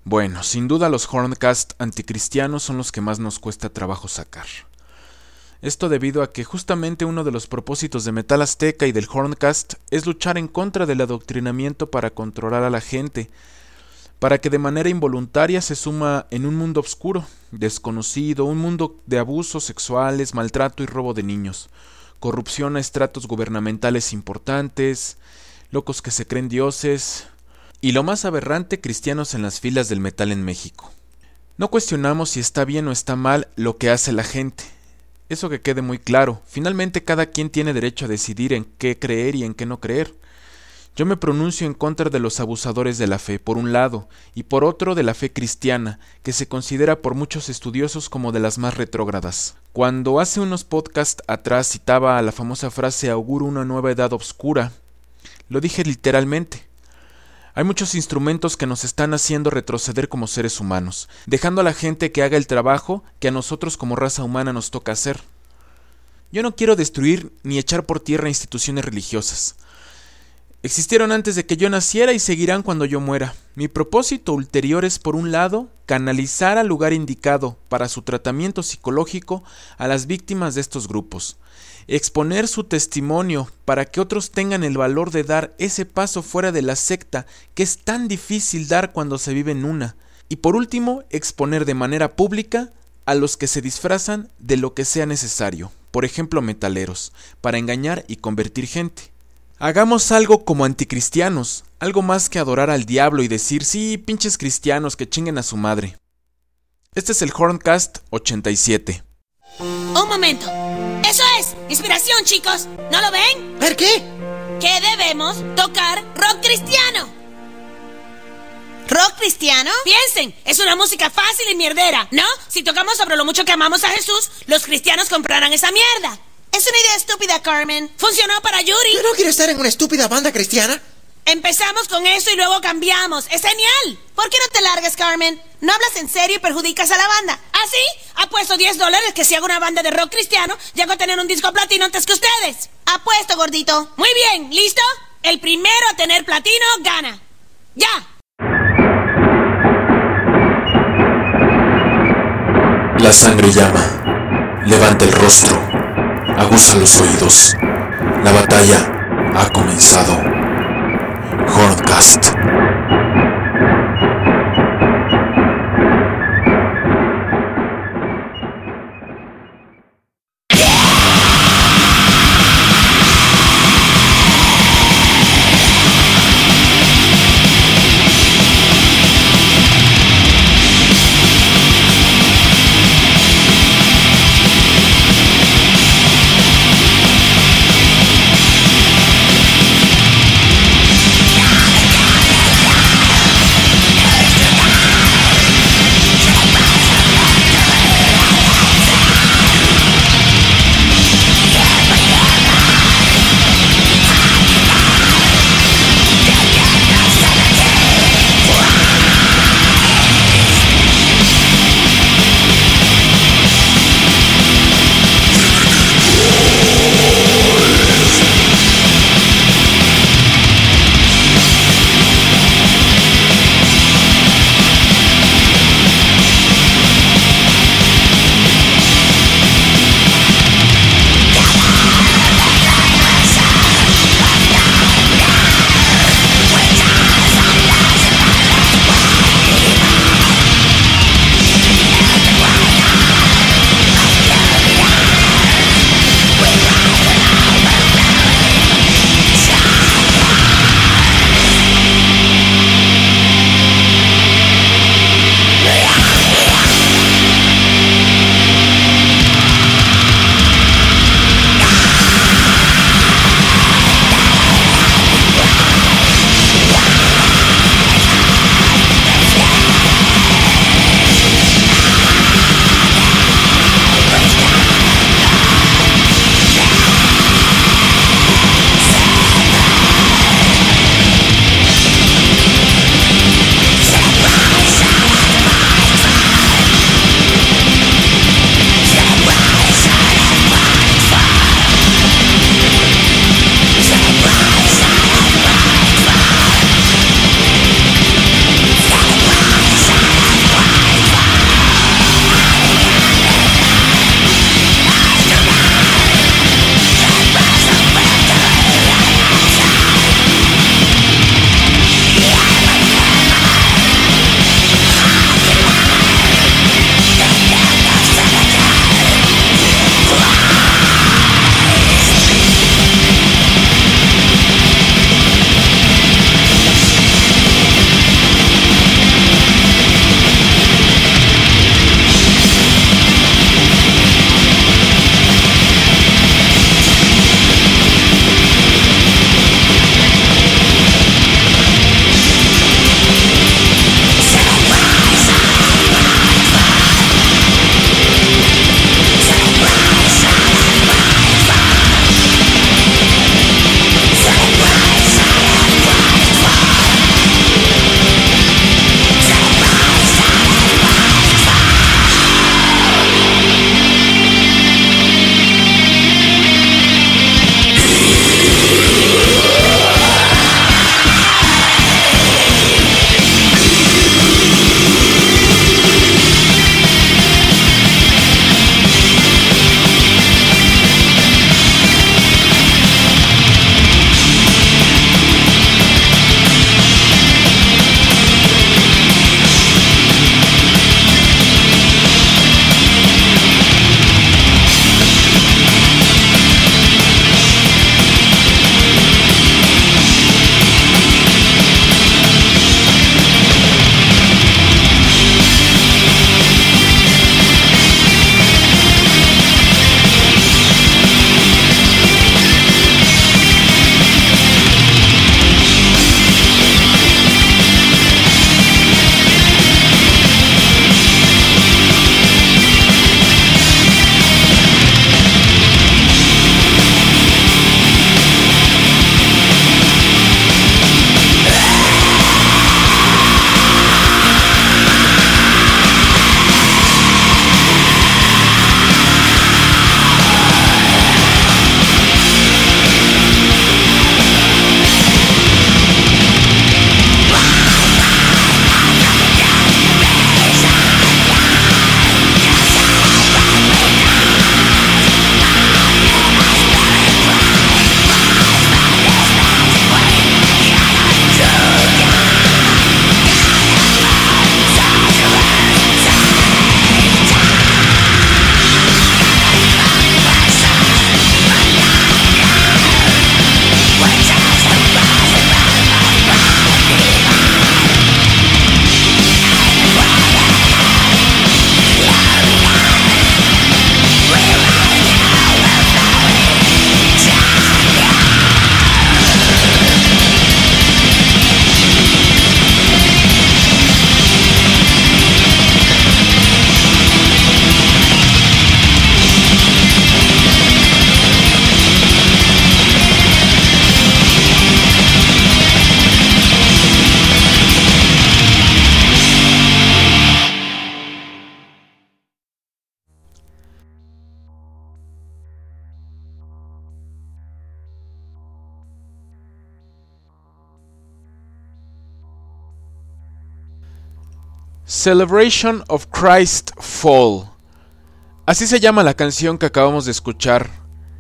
Bueno, sin duda los Horncast anticristianos son los que más nos cuesta trabajo sacar. Esto debido a que justamente uno de los propósitos de Metal Azteca y del Horncast es luchar en contra del adoctrinamiento para controlar a la gente, para que de manera involuntaria se suma en un mundo oscuro, desconocido, un mundo de abusos sexuales, maltrato y robo de niños, corrupción a estratos gubernamentales importantes, locos que se creen dioses, y lo más aberrante, cristianos en las filas del metal en México. No cuestionamos si está bien o está mal lo que hace la gente. Eso que quede muy claro. Finalmente cada quien tiene derecho a decidir en qué creer y en qué no creer. Yo me pronuncio en contra de los abusadores de la fe, por un lado, y por otro de la fe cristiana, que se considera por muchos estudiosos como de las más retrógradas. Cuando hace unos podcasts atrás citaba a la famosa frase "auguro una nueva edad oscura", lo dije literalmente. Hay muchos instrumentos que nos están haciendo retroceder como seres humanos, dejando a la gente que haga el trabajo que a nosotros como raza humana nos toca hacer. Yo no quiero destruir ni echar por tierra instituciones religiosas. Existieron antes de que yo naciera y seguirán cuando yo muera. Mi propósito ulterior es, por un lado, canalizar al lugar indicado para su tratamiento psicológico a las víctimas de estos grupos, exponer su testimonio para que otros tengan el valor de dar ese paso fuera de la secta que es tan difícil dar cuando se vive en una, y por último, exponer de manera pública a los que se disfrazan de lo que sea necesario, por ejemplo metaleros, para engañar y convertir gente. Hagamos algo como anticristianos, algo más que adorar al diablo y decir, sí, pinches cristianos, que chinguen a su madre. Este es el Horncast 87. Un momento. ¡Eso es! ¡Inspiración, chicos! ¿No lo ven? ¿Ver qué? Que debemos tocar rock cristiano. ¿Rock cristiano? Piensen, es una música fácil y mierdera, ¿no? Si tocamos sobre lo mucho que amamos a Jesús, los cristianos comprarán esa mierda. Es una idea estúpida, Carmen. Funcionó para Yuri. ¿Yo no quiero estar en una estúpida banda cristiana? Empezamos con eso y luego cambiamos. ¡Es genial! ¿Por qué no te largas, Carmen? ¿No hablas en serio y perjudicas a la banda? ¿Ah, sí? Apuesto $10 que si hago una banda de rock cristiano, llego a tener un disco platino antes que ustedes. Apuesto, gordito. Muy bien, ¿listo? El primero a tener platino gana. ¡Ya! La sangre llama. Levanta el rostro. Aguza los oídos. La batalla ha comenzado. Horncast. Celebration of Christ Fall. Así se llama la canción que acabamos de escuchar,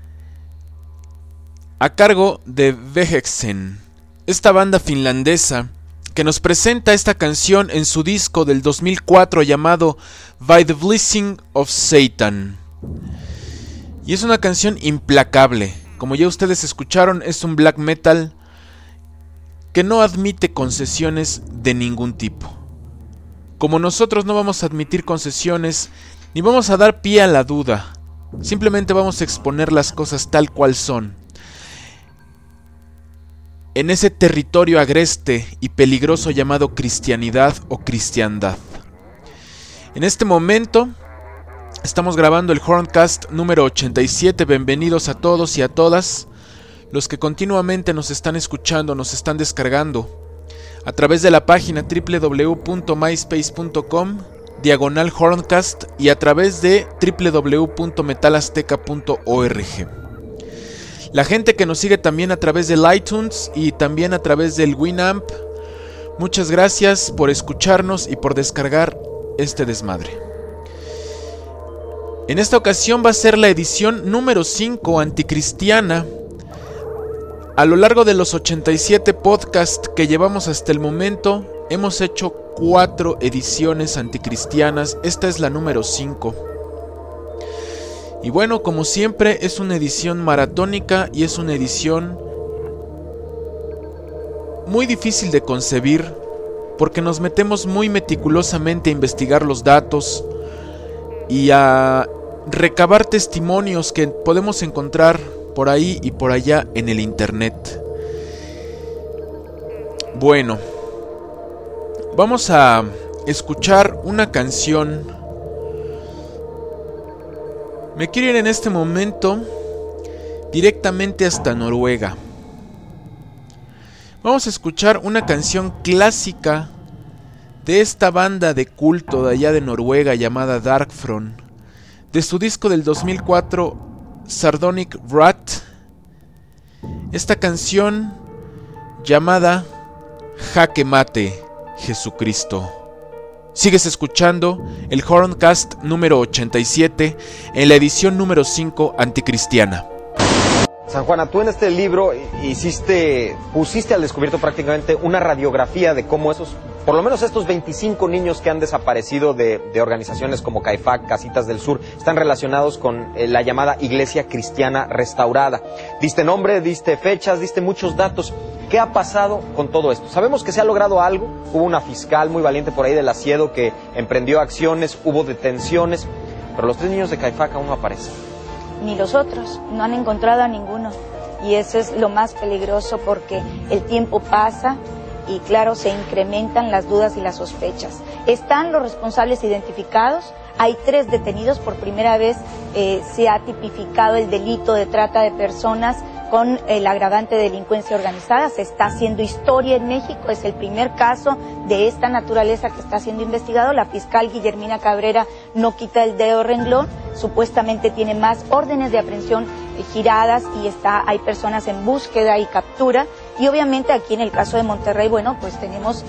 a cargo de Veheksen, esta banda finlandesa que nos presenta esta canción en su disco del 2004 llamado By the Blessing of Satan. Y es una canción implacable. Como ya ustedes escucharon, es un black metal que no admite concesiones de ningún tipo. Como nosotros no vamos a admitir concesiones ni vamos a dar pie a la duda, simplemente vamos a exponer las cosas tal cual son. En ese territorio agreste y peligroso llamado cristianidad o cristiandad. En este momento estamos grabando el Horncast número 87. Bienvenidos a todos y a todas los que continuamente nos están escuchando, nos están descargando a través de la página www.myspace.com/Horncast y a través de www.metalazteca.org. La gente que nos sigue también a través del iTunes y también a través del Winamp, muchas gracias por escucharnos y por descargar este desmadre. En esta ocasión va a ser la edición número 5 anticristiana. A lo largo de los 87 podcasts que llevamos hasta el momento, hemos hecho 4 ediciones anticristianas. Esta es la número 5. Y bueno, como siempre, es una edición maratónica y es una edición muy difícil de concebir porque nos metemos muy meticulosamente a investigar los datos y a recabar testimonios que podemos encontrar por ahí y por allá en el internet. Bueno, vamos a escuchar una canción. Me quiero ir en este momento directamente hasta Noruega. Vamos a escuchar una canción clásica de esta banda de culto de allá de Noruega llamada Darkthrone, de su disco del 2004 Sardonic Wrath. Esta canción llamada Jaque Mate Jesucristo. Sigues escuchando el Horncast número 87 en la edición número 5 anticristiana. San Juana, tú en este libro pusiste al descubierto prácticamente una radiografía de cómo por lo menos estos 25 niños que han desaparecido de organizaciones como CAIFAC, Casitas del Sur, están relacionados con la llamada Iglesia Cristiana Restaurada. Diste nombre, diste fechas, diste muchos datos. ¿Qué ha pasado con todo esto? Sabemos que se ha logrado algo. Hubo una fiscal muy valiente por ahí del Asiedo que emprendió acciones, hubo detenciones, pero los 3 niños de CAIFAC aún no aparecen. Ni los otros, no han encontrado a ninguno. Y eso es lo más peligroso porque el tiempo pasa y claro, se incrementan las dudas y las sospechas. Están los responsables identificados, hay 3 detenidos, por primera vez se ha tipificado el delito de trata de personas con el agravante de delincuencia organizada. Se está haciendo historia en México, es el primer caso de esta naturaleza que está siendo investigado. La fiscal Guillermina Cabrera no quita el dedo renglón, supuestamente tiene más órdenes de aprehensión giradas y hay personas en búsqueda y captura. Y obviamente aquí en el caso de Monterrey, bueno, pues tenemos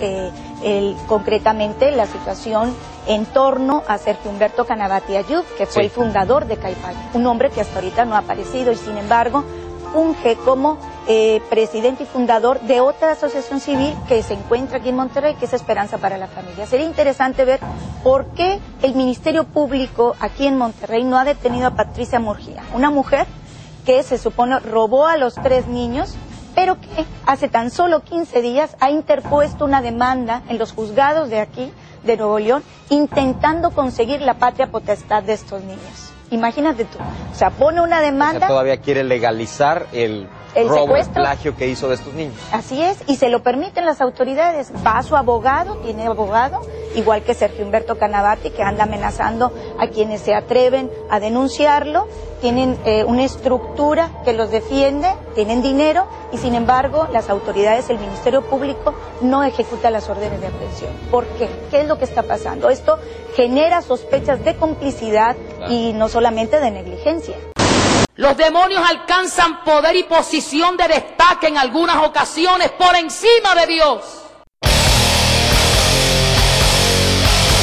concretamente la situación en torno a Sergio Humberto Canavati Ayub, que fue el fundador de CAIFAC, un hombre que hasta ahorita no ha aparecido y sin embargo funge como presidente y fundador de otra asociación civil que se encuentra aquí en Monterrey, que es Esperanza para la Familia. Sería interesante ver por qué el Ministerio Público aquí en Monterrey no ha detenido a Patricia Murguía, una mujer que se supone robó a los 3 niños, pero que hace tan solo 15 días ha interpuesto una demanda en los juzgados de aquí, de Nuevo León, intentando conseguir la patria potestad de estos niños. Imagínate tú, o sea, pone una demanda... O sea, todavía quiere legalizar el robo, secuestro, el plagio que hizo de estos niños. Así es, y se lo permiten las autoridades. Va a su abogado, tiene abogado, igual que Sergio Humberto Canavati, que anda amenazando a quienes se atreven a denunciarlo. Tienen una estructura que los defiende, tienen dinero, y sin embargo las autoridades, el Ministerio Público, no ejecuta las órdenes de aprehensión. ¿Por qué? ¿Qué es lo que está pasando? Esto genera sospechas de complicidad y no solamente de negligencia. Los demonios alcanzan poder y posición de destaque en algunas ocasiones por encima de Dios.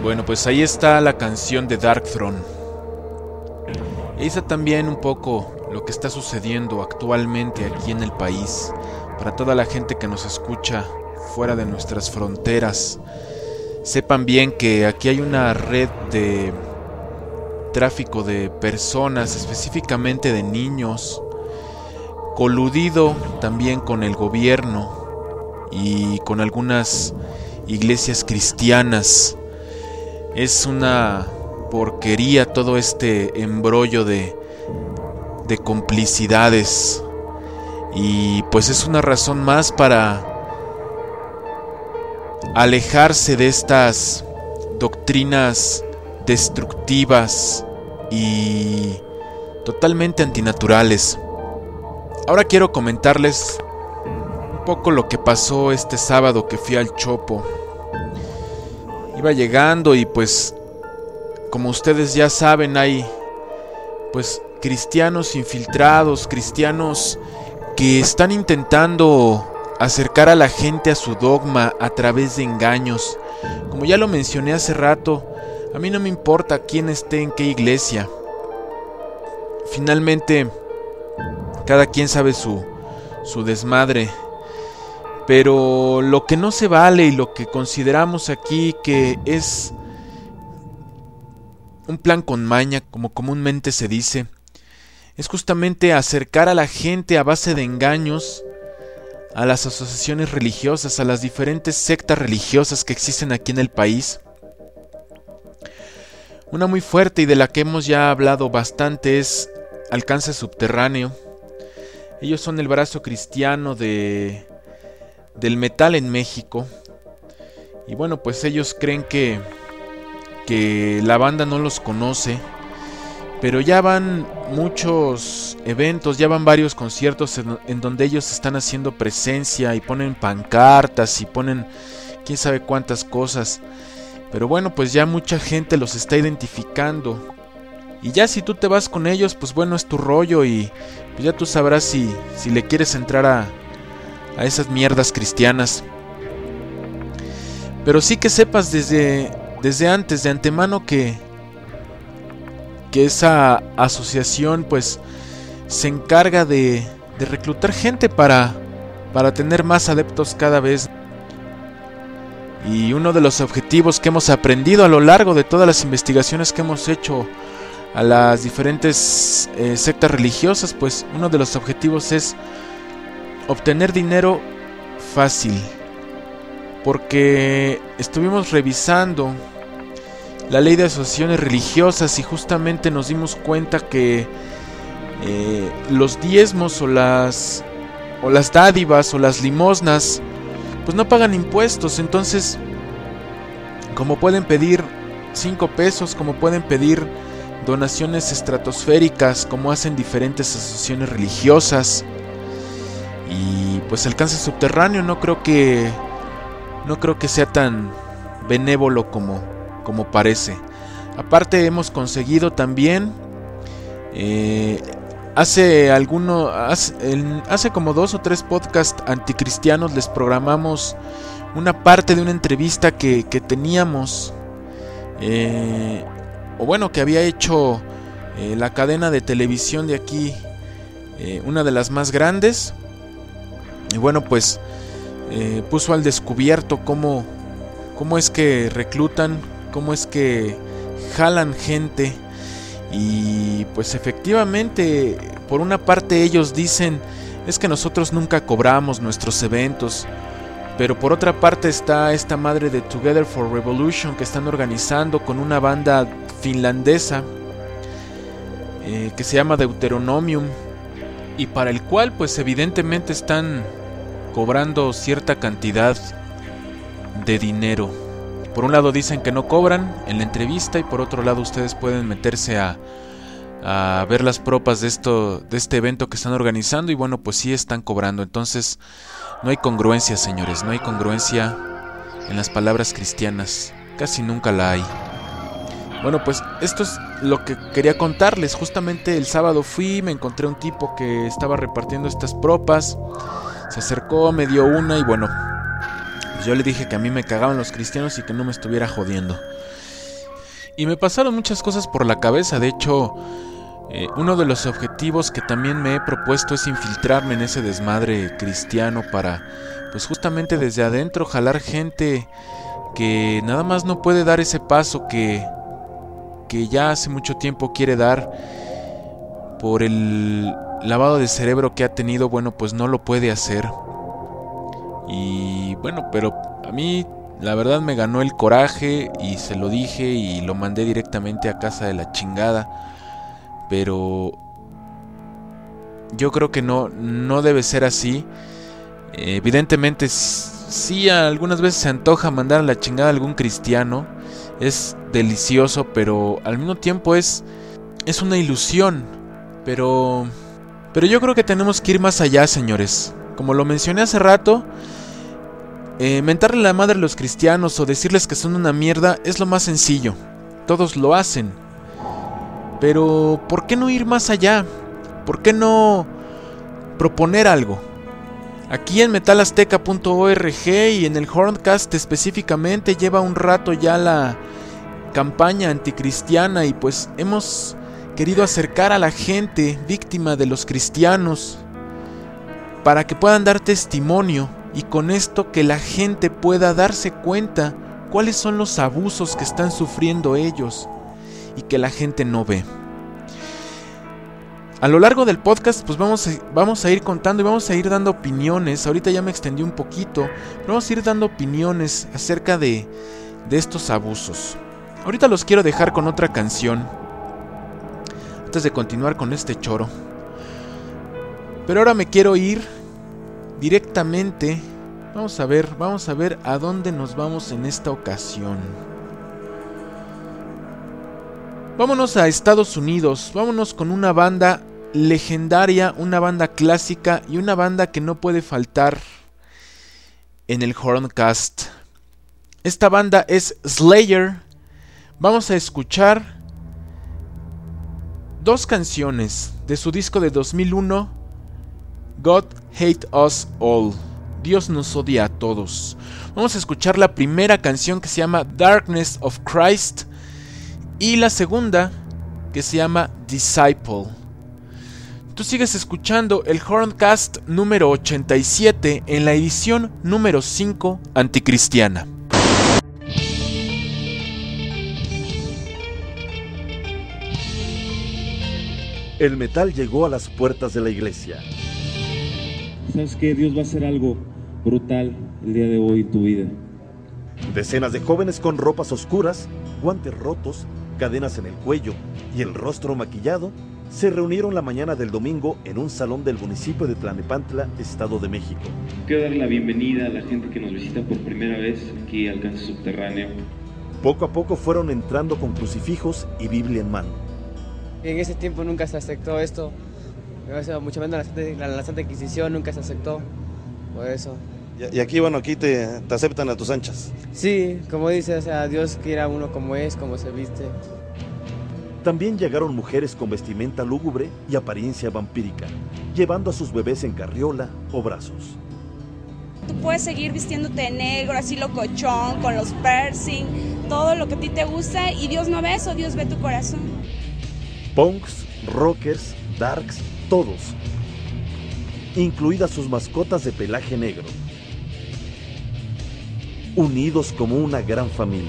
Bueno, pues ahí está la canción de Darkthrone. Esa también un poco lo que está sucediendo actualmente aquí en el país, para toda la gente que nos escucha fuera de nuestras fronteras. Sepan bien que aquí hay una red de tráfico de personas, específicamente de niños, coludido también con el gobierno y con algunas iglesias cristianas. Es una porquería todo este embrollo de complicidades, y pues es una razón más para alejarse de estas doctrinas destructivas y totalmente antinaturales. Ahora quiero comentarles un poco lo que pasó este sábado que fui al Chopo. Iba llegando y pues, como ustedes ya saben, hay pues cristianos infiltrados, cristianos que están intentando acercar a la gente a su dogma a través de engaños. Como ya lo mencioné hace rato, a mí no me importa quién esté en qué iglesia. Finalmente, cada quien sabe su desmadre. Pero lo que no se vale y lo que consideramos aquí que es un plan con maña, como comúnmente se dice, es justamente acercar a la gente a base de engaños a las asociaciones religiosas, a las diferentes sectas religiosas que existen aquí en el país. Una muy fuerte y de la que hemos ya hablado bastante es Alcance Subterráneo. Ellos son el brazo cristiano del metal en México. Y bueno, pues ellos creen que la banda no los conoce, pero ya van muchos eventos, ya van varios conciertos en donde ellos están haciendo presencia y ponen pancartas y ponen quién sabe cuántas cosas. Pero bueno, pues ya mucha gente los está identificando. Y ya si tú te vas con ellos, pues bueno, es tu rollo y pues ya tú sabrás si le quieres entrar a esas mierdas cristianas. Pero sí que sepas desde antes, de antemano, que esa asociación pues se encarga de reclutar gente para tener más adeptos cada vez. Y uno de los objetivos que hemos aprendido a lo largo de todas las investigaciones que hemos hecho a las diferentes sectas religiosas, pues uno de los objetivos es obtener dinero fácil. Porque estuvimos revisando la ley de asociaciones religiosas y justamente nos dimos cuenta que los diezmos o las dádivas o las limosnas pues no pagan impuestos. Entonces, como pueden pedir 5 pesos, como pueden pedir donaciones estratosféricas, como hacen diferentes asociaciones religiosas. Y pues Alcance Subterráneo no creo que sea tan benévolo como parece. Aparte, hemos conseguido también hace como 2 o 3 podcasts anticristianos les programamos una parte de una entrevista que teníamos, o bueno, que había hecho la cadena de televisión de aquí, una de las más grandes. Y bueno, pues puso al descubierto cómo es que reclutan, cómo es que jalan gente. Y pues efectivamente, por una parte ellos dicen, es que nosotros nunca cobramos nuestros eventos. Pero por otra parte está esta madre de Together for Revolution que están organizando con una banda finlandesa que se llama Deuteronomium, y para el cual pues evidentemente están cobrando cierta cantidad de dinero. Por un lado dicen que no cobran en la entrevista, y por otro lado ustedes pueden meterse a ver las propas de este evento que están organizando, y bueno, pues sí están cobrando. Entonces no hay congruencia, señores, no hay congruencia en las palabras cristianas, casi nunca la hay. Bueno, pues esto es lo que quería contarles. Justamente el sábado fui, me encontré un tipo que estaba repartiendo estas propas. Se acercó, me dio una y bueno, pues yo le dije que a mí me cagaban los cristianos y que no me estuviera jodiendo. Y me pasaron muchas cosas por la cabeza. De hecho, uno de los objetivos que también me he propuesto es infiltrarme en ese desmadre cristiano para, pues justamente desde adentro, jalar gente que nada más no puede dar ese paso que ya hace mucho tiempo quiere dar por el lavado de cerebro que ha tenido. Bueno, pues no lo puede hacer. Y bueno, pero a mí la verdad me ganó el coraje y se lo dije y lo mandé directamente a casa de la chingada. Pero yo creo que no debe ser así. Evidentemente sí, algunas veces se antoja mandar a la chingada a algún cristiano. Es delicioso, pero al mismo tiempo es una ilusión. Pero yo creo que tenemos que ir más allá, señores. Como lo mencioné hace rato, mentarle la madre a los cristianos o decirles que son una mierda es lo más sencillo. Todos lo hacen. Pero ¿por qué no ir más allá? ¿Por qué no proponer algo? Aquí en metalazteca.org y en el Horncast específicamente lleva un rato ya la campaña anticristiana y pues hemos querido acercar a la gente víctima de los cristianos para que puedan dar testimonio y con esto que la gente pueda darse cuenta cuáles son los abusos que están sufriendo ellos y que la gente no ve. A lo largo del podcast pues vamos a ir contando y vamos a ir dando opiniones. Ahorita ya me extendí un poquito, pero vamos a ir dando opiniones acerca de estos abusos. Ahorita los quiero dejar con otra canción antes de continuar con este choro. Pero ahora me quiero ir directamente. Vamos a ver a dónde nos vamos en esta ocasión. Vámonos a Estados Unidos. Vámonos con una banda legendaria, una banda clásica y una banda que no puede faltar en el Horncast. Esta banda es Slayer. Vamos a escuchar 2 canciones de su disco de 2001, God Hate Us All. Dios nos odia a todos. Vamos a escuchar la primera canción que se llama Darkness of Christ y la segunda que se llama Disciple. Tú sigues escuchando el Horncast número 87 en la edición número 5 anticristiana. El metal llegó a las puertas de la iglesia. ¿Sabes qué? Dios va a hacer algo brutal el día de hoy en tu vida. Decenas de jóvenes con ropas oscuras, guantes rotos, cadenas en el cuello y el rostro maquillado se reunieron la mañana del domingo en un salón del municipio de Tlalnepantla, Estado de México. Quiero dar la bienvenida a la gente que nos visita por primera vez aquí al Alcance Subterráneo. Poco a poco fueron entrando con crucifijos y Biblia en mano. En ese tiempo nunca se aceptó esto. Mucho menos la Santa Inquisición nunca se aceptó. Por eso. Y aquí, bueno, aquí te aceptan a tus anchas. Sí, como dice, o sea, Dios quiere a uno como es, como se viste. También llegaron mujeres con vestimenta lúgubre y apariencia vampírica, llevando a sus bebés en carriola o brazos. Tú puedes seguir vistiéndote de negro, así locochón, con los piercing, todo lo que a ti te gusta, y Dios no ve eso, Dios ve tu corazón. Punks, rockers, darks, todos, incluidas sus mascotas de pelaje negro, unidos como una gran familia.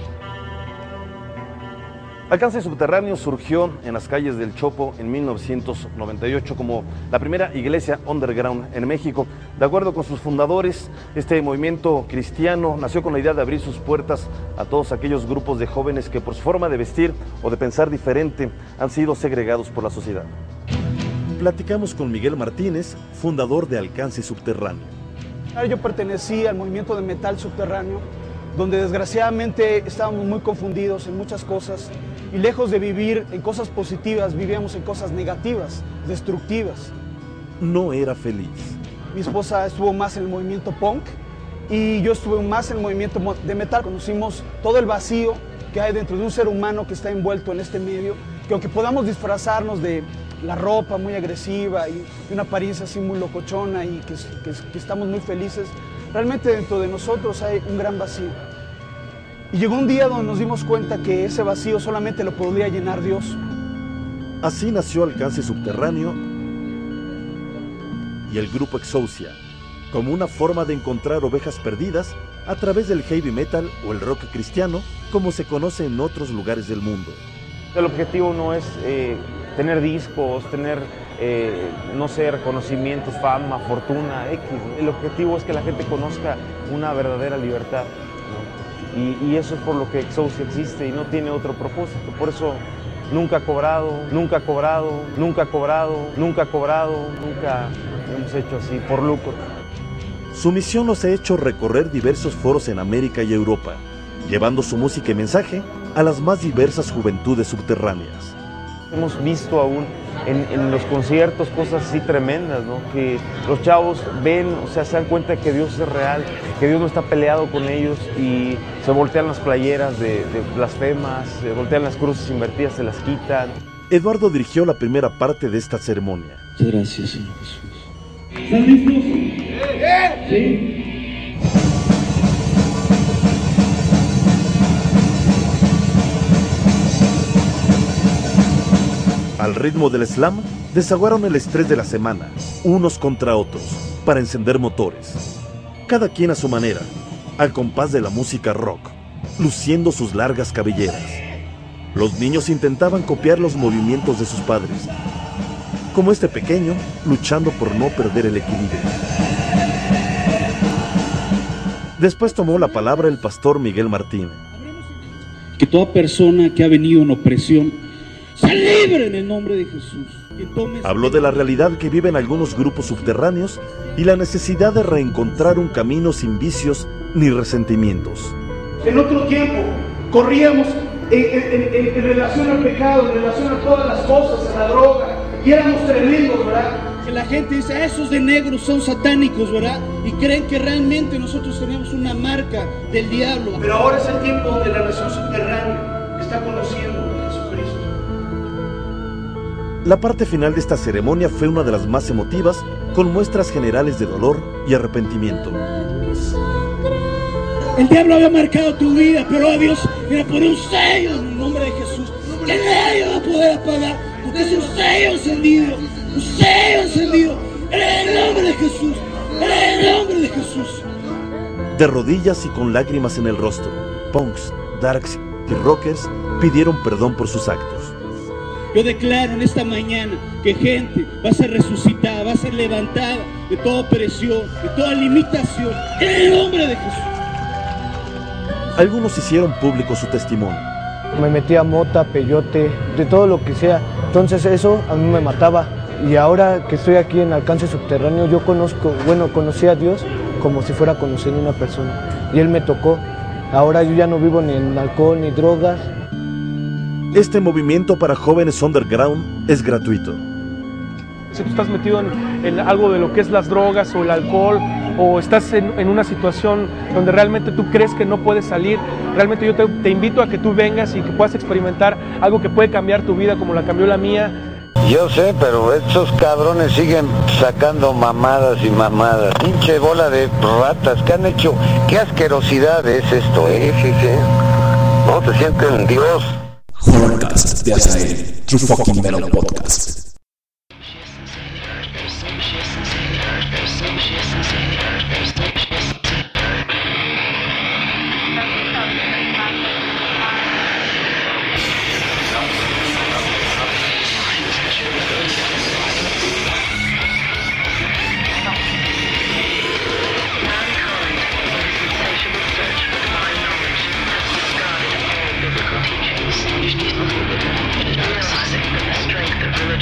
Alcance Subterráneo surgió en las calles del Chopo en 1998 como la primera iglesia underground en México. De acuerdo con sus fundadores, este movimiento cristiano nació con la idea de abrir sus puertas a todos aquellos grupos de jóvenes que por su forma de vestir o de pensar diferente han sido segregados por la sociedad. Platicamos con Miguel Martínez, fundador de Alcance Subterráneo. Yo pertenecí al movimiento de metal subterráneo, donde desgraciadamente estábamos muy confundidos en muchas cosas y lejos de vivir en cosas positivas, vivíamos en cosas negativas, destructivas. No era feliz. Mi esposa estuvo más en el movimiento punk y yo estuve más en el movimiento de metal. Conocimos todo el vacío que hay dentro de un ser humano que está envuelto en este medio, que aunque podamos disfrazarnos de la ropa muy agresiva y una apariencia así muy locochona y que estamos muy felices, realmente dentro de nosotros hay un gran vacío. Y llegó un día donde nos dimos cuenta que ese vacío solamente lo podía llenar Dios. Así nació Alcance Subterráneo y el grupo Exousia, como una forma de encontrar ovejas perdidas a través del heavy metal o el rock cristiano, como se conoce en otros lugares del mundo. El objetivo no es tener discos, tener, no sé, reconocimientos, fama, fortuna, X. El objetivo es que la gente conozca una verdadera libertad, ¿no? Y eso es por lo que Exousia existe y no tiene otro propósito. Por eso nunca ha cobrado, nunca ha cobrado, nunca ha cobrado, nunca ha cobrado, nunca hemos hecho así por lucro. Su misión nos ha hecho recorrer diversos foros en América y Europa, llevando su música y mensaje a las más diversas juventudes subterráneas. Hemos visto aún en los conciertos cosas así tremendas, ¿no? Que los chavos ven, o sea, se dan cuenta que Dios es real, que Dios no está peleado con ellos y se voltean las playeras de blasfemas, se voltean las cruces invertidas, se las quitan. Eduardo dirigió la primera parte de esta ceremonia. Muchas gracias, Señor Jesús. ¿Están listos? ¿Sí? Al ritmo del slam, desaguaron el estrés de la semana, unos contra otros, para encender motores. Cada quien a su manera, al compás de la música rock, luciendo sus largas cabelleras. Los niños intentaban copiar los movimientos de sus padres, como este pequeño, luchando por no perder el equilibrio. Después tomó la palabra el pastor Miguel Martín. Que toda persona que ha venido en opresión se libre en el nombre de Jesús. Habló de la realidad que viven algunos grupos subterráneos y la necesidad de reencontrar un camino sin vicios ni resentimientos. En otro tiempo corríamos en relación al pecado, en relación a todas las cosas, a la droga, y éramos tremendos, ¿verdad? Que la gente dice, esos de negros son satánicos, ¿verdad? Y creen que realmente nosotros tenemos una marca del diablo. Pero ahora es el tiempo donde la nación subterránea está conociendo a Jesucristo. La parte final de esta ceremonia fue una de las más emotivas, con muestras generales de dolor y arrepentimiento. El diablo había marcado tu vida, pero a Dios le pone un sello en el nombre de Jesús, que nadie va a poder apagar, porque es un sello encendido, en el nombre de Jesús, en el nombre de Jesús. De rodillas y con lágrimas en el rostro, punks, darks y rockers pidieron perdón por sus actos. Yo declaro en esta mañana que gente va a ser resucitada, va a ser levantada de toda opresión, de toda limitación, en el nombre de Jesús. Algunos hicieron público su testimonio. Me metía mota, peyote, de todo lo que sea. Entonces eso a mí me mataba. Y ahora que estoy aquí en Alcance Subterráneo, yo conocí a Dios como si fuera conociendo a una persona. Y Él me tocó. Ahora yo ya no vivo ni en alcohol ni drogas. Este movimiento para jóvenes underground es gratuito. Si tú estás metido en algo de lo que es las drogas o el alcohol, o estás en una situación donde realmente tú crees que no puedes salir, realmente yo te invito a que tú vengas y que puedas experimentar algo que puede cambiar tu vida como la cambió la mía. Yo sé, pero estos cabrones siguen sacando mamadas y mamadas. Pinche bola de ratas que han hecho. Qué asquerosidad es esto, fíjate. No se sienten Dios. Horrorcast de Azael, True Fucking Metal Podcast.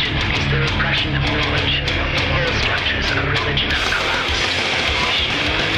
Of knowledge, all structures of religion have collapsed.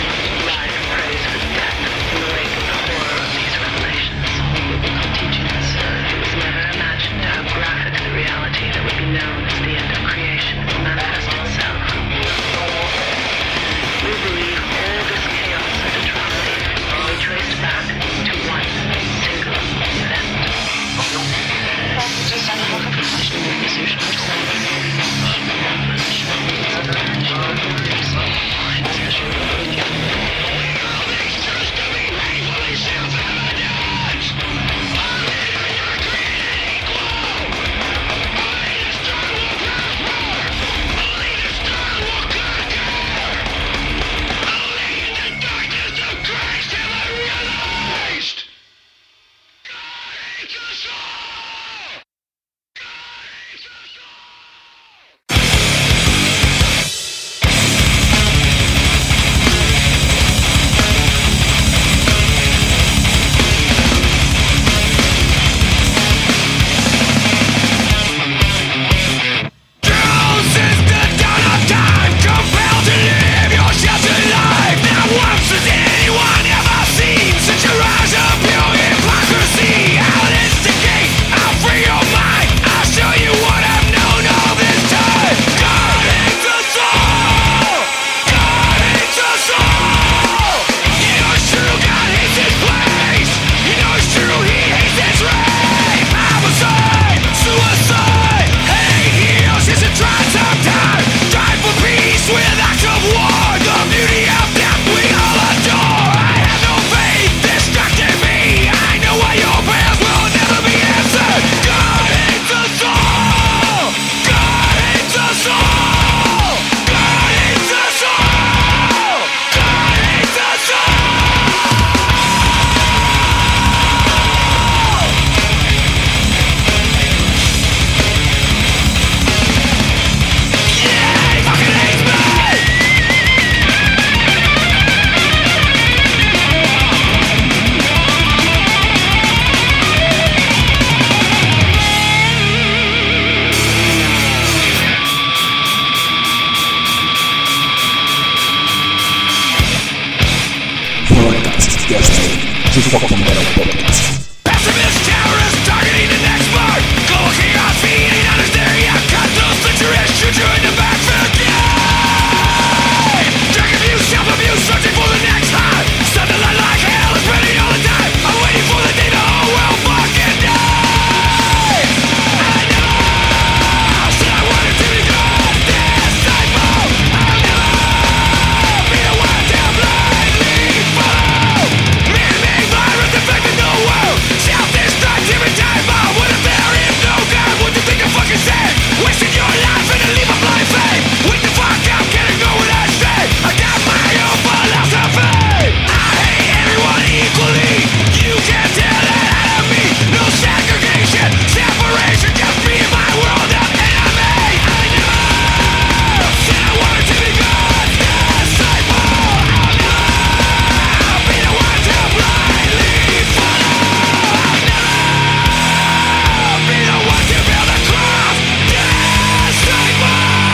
Fucking Metal Podcast. Pessimist terrorists targeting the next mark. Global chaos feeding on hysteria. Cosmos futurists shoot you in the back for the game. Drug abuse, self-abuse, searching for the next high. Something like hell is burning all the time. I'm waiting for the day the whole world fucking dies. I know, said I wanted to be good. Disciple, I'll never be the one to blindly follow. Man-made virus infecting the world. Self-destruct every time. What if there is no God? What do you think I fucking said? Wasting your life and to leave a blind fate. Wake the fuck up, can't go without straight. I got my own philosophy. I hate everyone equally. You can't tell that out of me. No segregation, separation. Just me and my world of enemy. I know, said I wanted to be good. Disciple, I'll never be the one to blindly follow. I'll never be the one to build a cross. Disciple.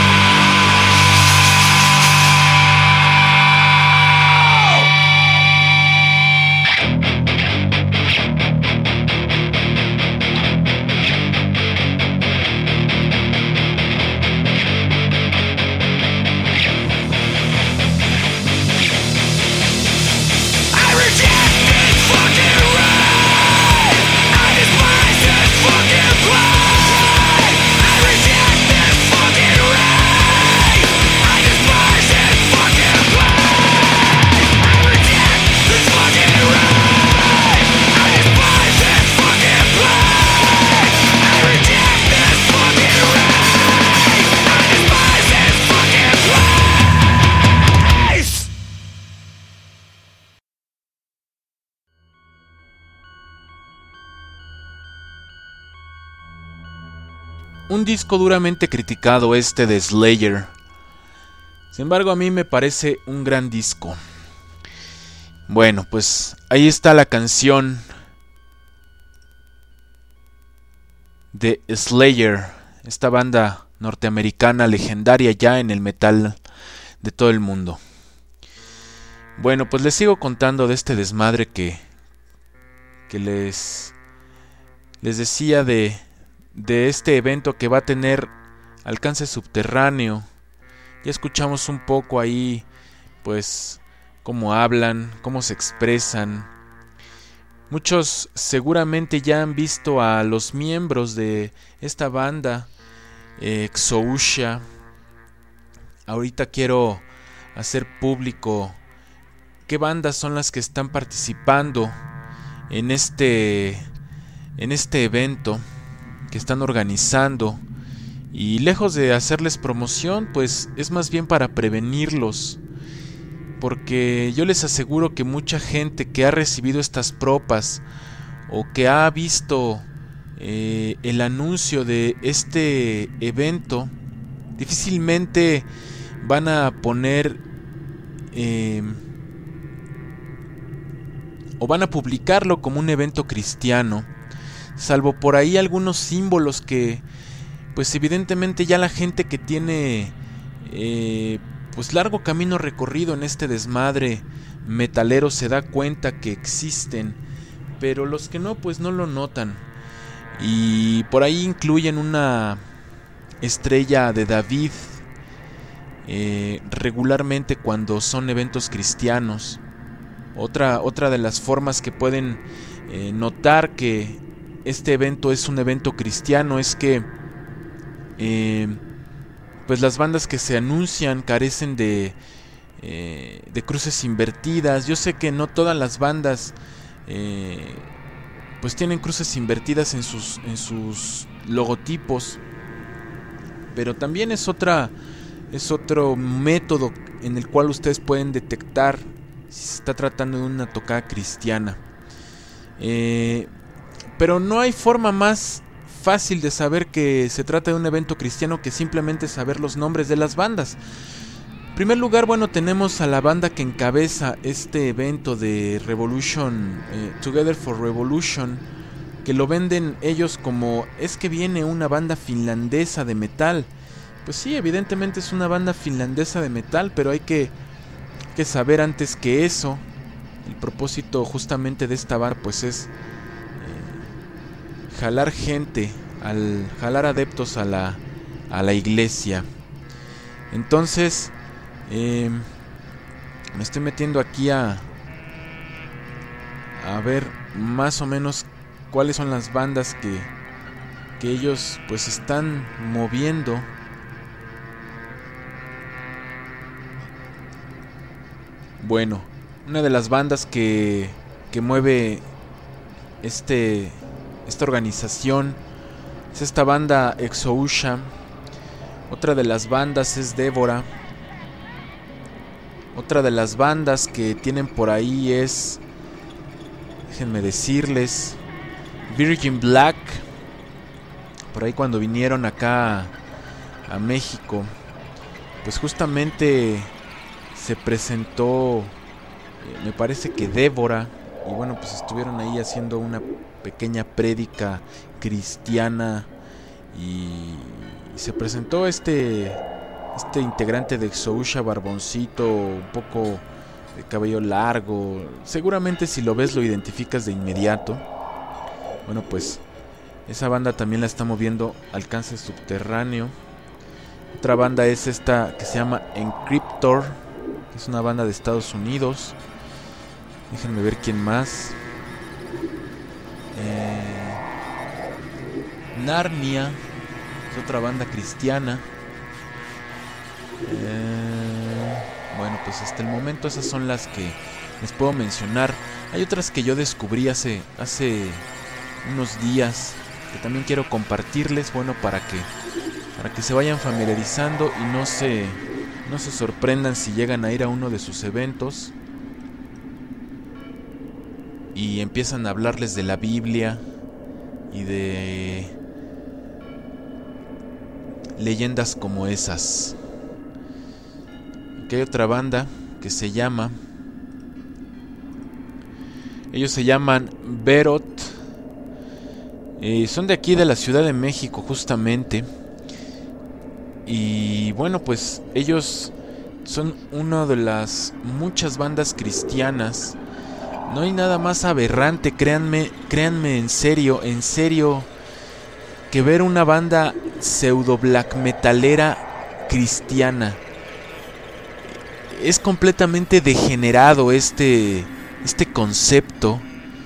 I reject this fucking right. I despise this fucking play. I reject this fucking right. I despise this fucking play. I reject this fucking right. I despise this fucking play. I reject this fucking right. I despise this fucking place. Un disco duramente criticado este de Slayer. Sin embargo, a mí me parece un gran disco. Bueno, pues ahí está la canción de Slayer, esta banda norteamericana legendaria ya en el metal de todo el mundo. Bueno, pues les sigo contando de este desmadre que les decía de este evento que va a tener alcance subterráneo. Ya escuchamos un poco ahí, pues, cómo hablan, cómo se expresan. Muchos seguramente ya han visto a los miembros de esta banda, Exousha. Ahorita quiero hacer público qué bandas son las que están participando en este evento que están organizando, y lejos de hacerles promoción, pues es más bien para prevenirlos, porque yo les aseguro que mucha gente que ha recibido estas propas o que ha visto el anuncio de este evento difícilmente van a poner o van a publicarlo como un evento cristiano, salvo por ahí algunos símbolos que pues evidentemente ya la gente que tiene pues largo camino recorrido en este desmadre metalero se da cuenta que existen, pero los que no, pues no lo notan. Y por ahí incluyen una estrella de David regularmente cuando son eventos cristianos. Otra de las formas que pueden notar que este evento es un evento cristiano es que pues las bandas que se anuncian carecen de cruces invertidas. Yo sé que no todas las bandas pues tienen cruces invertidas en sus logotipos, pero también es otro método en el cual ustedes pueden detectar si se está tratando de una tocada cristiana. Pero no hay forma más fácil de saber que se trata de un evento cristiano que simplemente saber los nombres de las bandas. En primer lugar, bueno, tenemos a la banda que encabeza este evento de Revolution, Together for Revolution, que lo venden ellos como es que viene una banda finlandesa de metal. Pues sí, evidentemente es una banda finlandesa de metal, pero hay que saber antes que eso El propósito justamente de esta banda pues es jalar gente, jalar adeptos a la iglesia. Entonces me estoy metiendo aquí a ver más o menos cuáles son las bandas que ellos pues están moviendo. Bueno, una de las bandas que mueve esta organización es esta banda Exousha. Otra de las bandas es Débora. Otra de las bandas que tienen por ahí es, déjenme decirles, Virgin Black. Por ahí cuando vinieron acá a México, pues justamente se presentó, me parece que Débora, y bueno, pues estuvieron ahí haciendo una pequeña prédica cristiana y se presentó este integrante de Exousha, barboncito, un poco de cabello largo. Seguramente si lo ves lo identificas de inmediato. Bueno, pues esa banda también la está moviendo Alcance Subterráneo. Otra banda es esta que se llama Encryptor, que es una banda de Estados Unidos. Déjenme ver quién más. Narnia es otra banda cristiana. Bueno, pues hasta el momento esas son las que les puedo mencionar. Hay otras que yo descubrí hace unos días que también quiero compartirles, bueno, para que se vayan familiarizando y no se sorprendan si llegan a ir a uno de sus eventos y empiezan a hablarles de la Biblia y de leyendas como esas. Aquí hay otra banda que se llama, ellos se llaman Berot, son de aquí de la Ciudad de México justamente. Y bueno, pues ellos son una de las muchas bandas cristianas. No hay nada más aberrante, créanme en serio, que ver una banda pseudo black metalera cristiana. Es completamente degenerado este concepto.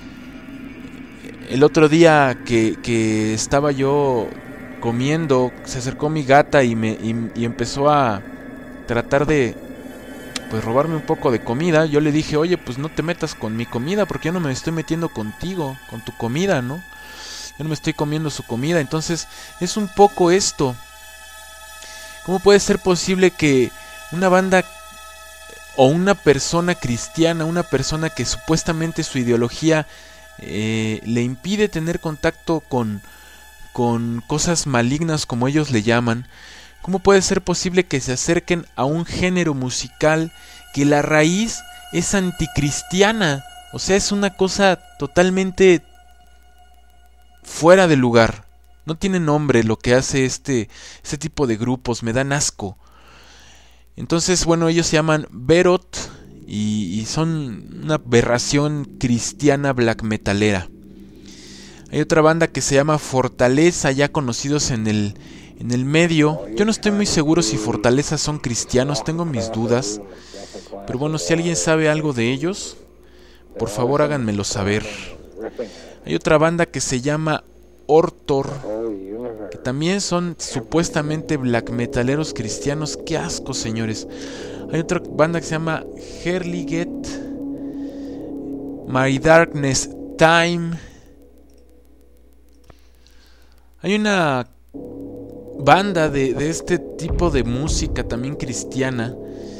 El otro día que estaba yo comiendo, se acercó mi gata y empezó a tratar de pues robarme un poco de comida. Yo le dije, oye, pues no te metas con mi comida, porque yo no me estoy metiendo contigo, con tu comida, ¿no? Yo no me estoy comiendo su comida. Entonces es un poco esto. ¿Cómo puede ser posible que una banda o una persona cristiana, una persona que supuestamente su ideología le impide tener contacto con cosas malignas, como ellos le llaman, cómo puede ser posible que se acerquen a un género musical que la raíz es anticristiana? O sea, es una cosa totalmente fuera de lugar. No tiene nombre lo que hace este tipo de grupos, me dan asco. Entonces, bueno, ellos se llaman Berot y son una aberración cristiana black metalera. Hay otra banda que se llama Fortaleza, ya conocidos en el medio. Yo no estoy muy seguro si Fortaleza son cristianos, tengo mis dudas. Pero bueno, si alguien sabe algo de ellos, por favor háganmelo saber. Hay otra banda que se llama Hortor, que también son supuestamente black metaleros cristianos. ¡Qué asco, señores! Hay otra banda que se llama Herliget, My Darkness Time. Hay una banda de este tipo de música también cristiana.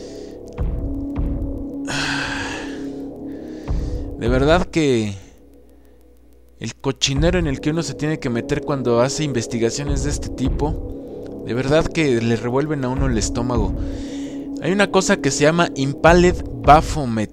De verdad que el cochinero en el que uno se tiene que meter cuando hace investigaciones de este tipo, de verdad que le revuelven a uno el estómago. Hay una cosa que se llama Impaled Baphomet.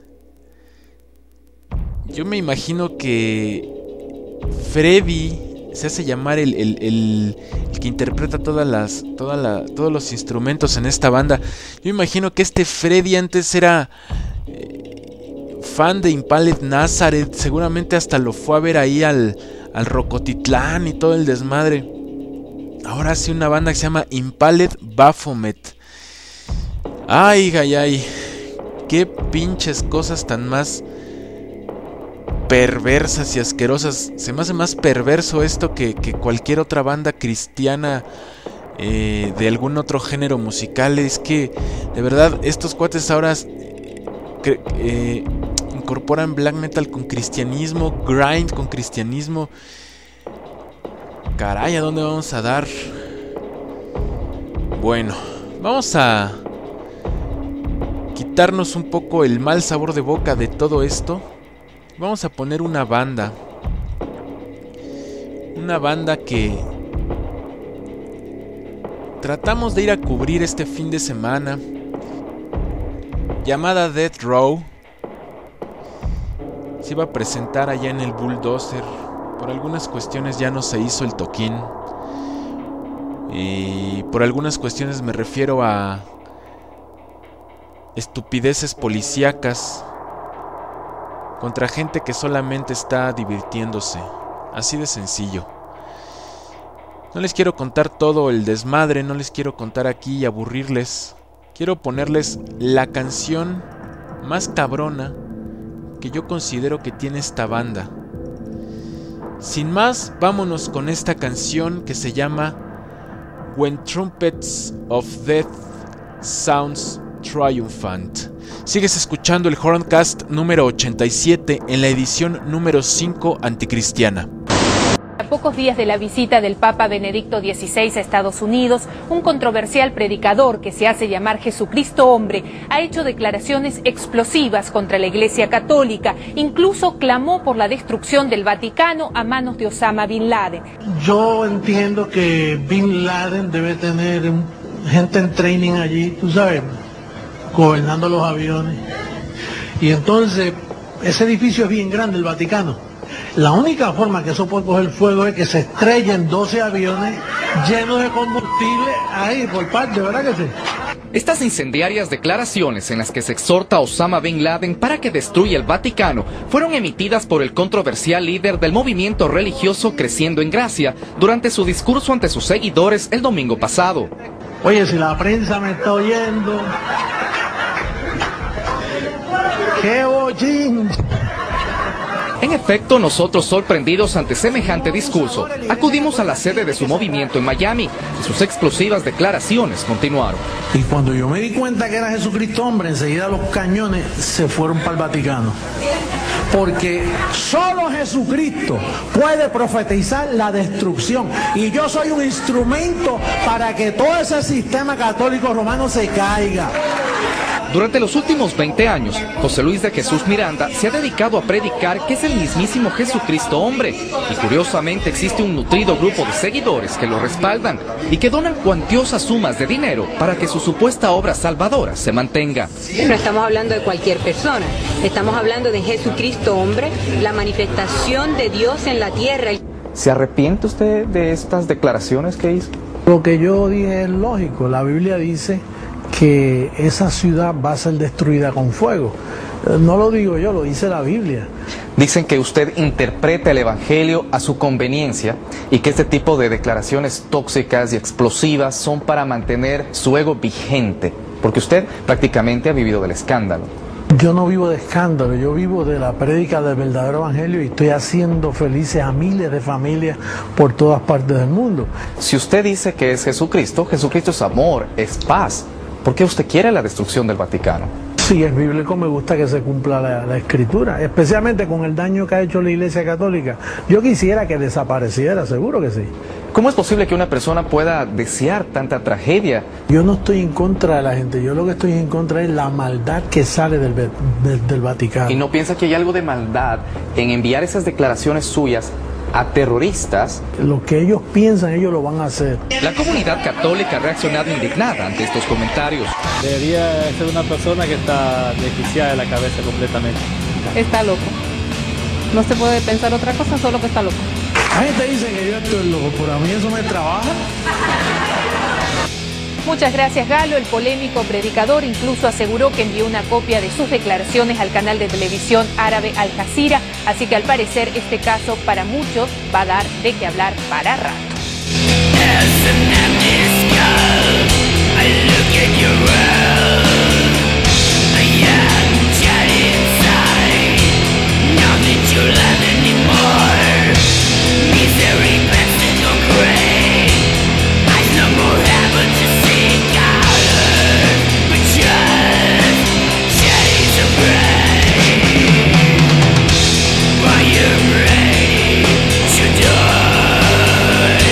Yo me imagino que Freddy se hace llamar el que interpreta todos los instrumentos en esta banda. Yo imagino que este Freddy antes fan de Impaled Nazareth, seguramente hasta lo fue a ver ahí al Rocotitlán y todo el desmadre. Ahora sí, una banda que se llama Impaled Baphomet. Ay, qué pinches cosas tan más perversas y asquerosas. Se me hace más perverso esto que cualquier otra banda cristiana de algún otro género musical. Es que de verdad estos cuates ahora incorporan black metal con cristianismo, grind con cristianismo. Caray, ¿a dónde vamos a dar? Bueno, vamos a quitarnos un poco el mal sabor de boca de todo esto. Vamos a poner una banda que tratamos de ir a cubrir este fin de semana, llamada Death Row. Se iba a presentar allá en el Bulldozer. Por algunas cuestiones ya no se hizo el toquín. Y por algunas cuestiones me refiero a estupideces policíacas contra gente que solamente está divirtiéndose. Así de sencillo. No les quiero contar todo el desmadre, no les quiero contar aquí y aburrirles. Quiero ponerles la canción más cabrona que yo considero que tiene esta banda. Sin más, vámonos con esta canción que se llama When Trumpets of Death Sounds Triumphant. Sigues escuchando el Horncast número 87 en la edición número 5 anticristiana. A pocos días de la visita del Papa Benedicto XVI a Estados Unidos, un controversial predicador que se hace llamar Jesucristo Hombre ha hecho declaraciones explosivas contra la Iglesia Católica. Incluso clamó por la destrucción del Vaticano a manos de Osama Bin Laden. Yo entiendo que Bin Laden debe tener gente en training allí, tú sabes, gobernando los aviones. Y entonces, ese edificio es bien grande, el Vaticano. La única forma que eso puede coger fuego es que se estrellen 12 aviones llenos de combustible ahí por parte, ¿verdad que sí? Estas incendiarias declaraciones en las que se exhorta a Osama Bin Laden para que destruya el Vaticano fueron emitidas por el controversial líder del movimiento religioso Creciendo en Gracia durante su discurso ante sus seguidores el domingo pasado. Oye, si la prensa me está oyendo, ¡qué bochín! En efecto, nosotros, sorprendidos ante semejante discurso, acudimos a la sede de su movimiento en Miami y sus explosivas declaraciones continuaron. Y cuando yo me di cuenta que era Jesucristo Hombre, enseguida los cañones se fueron para el Vaticano. Porque solo Jesucristo puede profetizar la destrucción. Y yo soy un instrumento para que todo ese sistema católico romano se caiga. Durante los últimos 20 años, José Luis de Jesús Miranda se ha dedicado a predicar que es el mismísimo Jesucristo Hombre. Y curiosamente existe un nutrido grupo de seguidores que lo respaldan y que donan cuantiosas sumas de dinero para que su supuesta obra salvadora se mantenga. No estamos hablando de cualquier persona, estamos hablando de Jesucristo Hombre, la manifestación de Dios en la tierra. ¿Se arrepiente usted de estas declaraciones que hizo? Lo que yo dije es lógico, la Biblia dice que esa ciudad va a ser destruida con fuego. No lo digo yo, lo dice la Biblia. Dicen que usted interpreta el Evangelio a su conveniencia y que este tipo de declaraciones tóxicas y explosivas son para mantener su ego vigente, porque usted prácticamente ha vivido del escándalo. Yo no vivo de escándalo, yo vivo de la prédica del verdadero Evangelio y estoy haciendo felices a miles de familias por todas partes del mundo. Si usted dice que es Jesucristo, Jesucristo es amor, es paz. ¿Por qué usted quiere la destrucción del Vaticano? Sí, es bíblico, me gusta que se cumpla la Escritura, especialmente con el daño que ha hecho la Iglesia Católica. Yo quisiera que desapareciera, seguro que sí. ¿Cómo es posible que una persona pueda desear tanta tragedia? Yo no estoy en contra de la gente, yo lo que estoy en contra es la maldad que sale del Vaticano. ¿Y no piensa que hay algo de maldad en enviar esas declaraciones suyas a terroristas? Lo que ellos piensan, ellos lo van a hacer. La comunidad católica ha reaccionado indignada ante estos comentarios. Debería ser una persona que está desquiciada de la cabeza completamente. Está loco. No se puede pensar otra cosa, solo que está loco. La gente dice que yo estoy loco, pero a mí eso me trabaja. Muchas gracias, Galo. El polémico predicador incluso aseguró que envió una copia de sus declaraciones al canal de televisión árabe Al Jazeera, así que al parecer este caso para muchos va a dar de qué hablar para rato. Are you ready to die?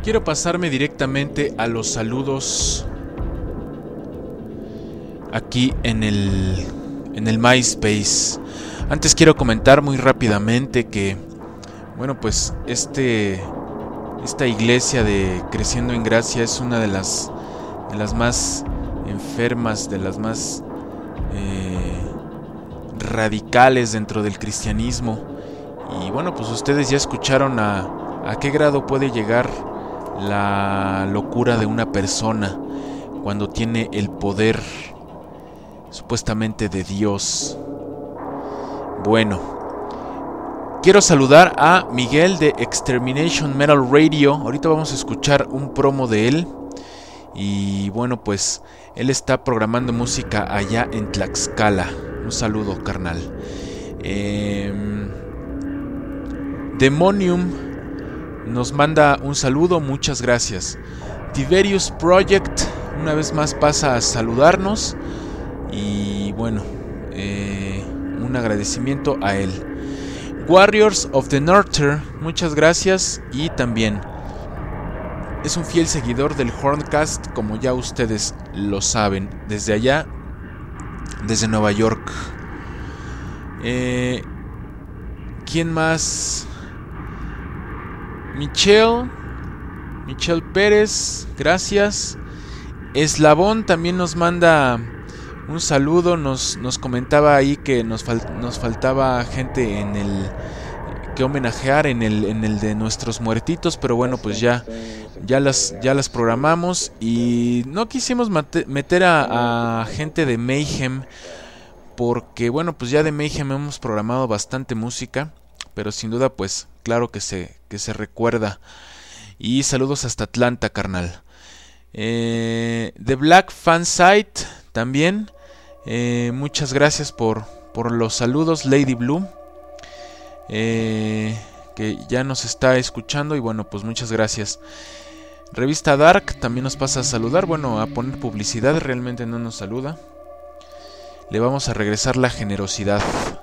quiero pasarme directamente a los saludos aquí en el MySpace. Antes quiero comentar muy rápidamente que, bueno, pues esta iglesia de Creciendo en Gracia es una de las más enfermas, de las más radicales dentro del cristianismo. Y bueno, pues ustedes ya escucharon a qué grado puede llegar la locura de una persona cuando tiene el poder supuestamente de Dios. Bueno, quiero saludar a Miguel de Extermination Metal Radio. Ahorita vamos a escuchar un promo de él. Y bueno, pues él está programando música allá en Tlaxcala. Un saludo, carnal. Demonium nos manda un saludo, muchas gracias. Tiberius Project una vez más pasa a saludarnos. Y bueno, un agradecimiento a él. Warriors of the Norther, muchas gracias. Y también es un fiel seguidor del Horncast, como ya ustedes lo saben, desde allá, desde Nueva York. ¿Quién más? Michelle Pérez, gracias. Eslabón también nos manda un saludo, nos comentaba ahí que nos faltaba gente en el que homenajear en el de nuestros muertitos, pero bueno, pues ya las programamos y no quisimos meter a gente de Mayhem porque bueno, pues ya de Mayhem hemos programado bastante música, pero sin duda pues claro que se recuerda. Y saludos hasta Atlanta, carnal. The Black Fan Site también, muchas gracias por los saludos. Lady Blue, que ya nos está escuchando y bueno, pues muchas gracias. Revista Dark también nos pasa a saludar, bueno, a poner publicidad, realmente no nos saluda. Le vamos a regresar la generosidad.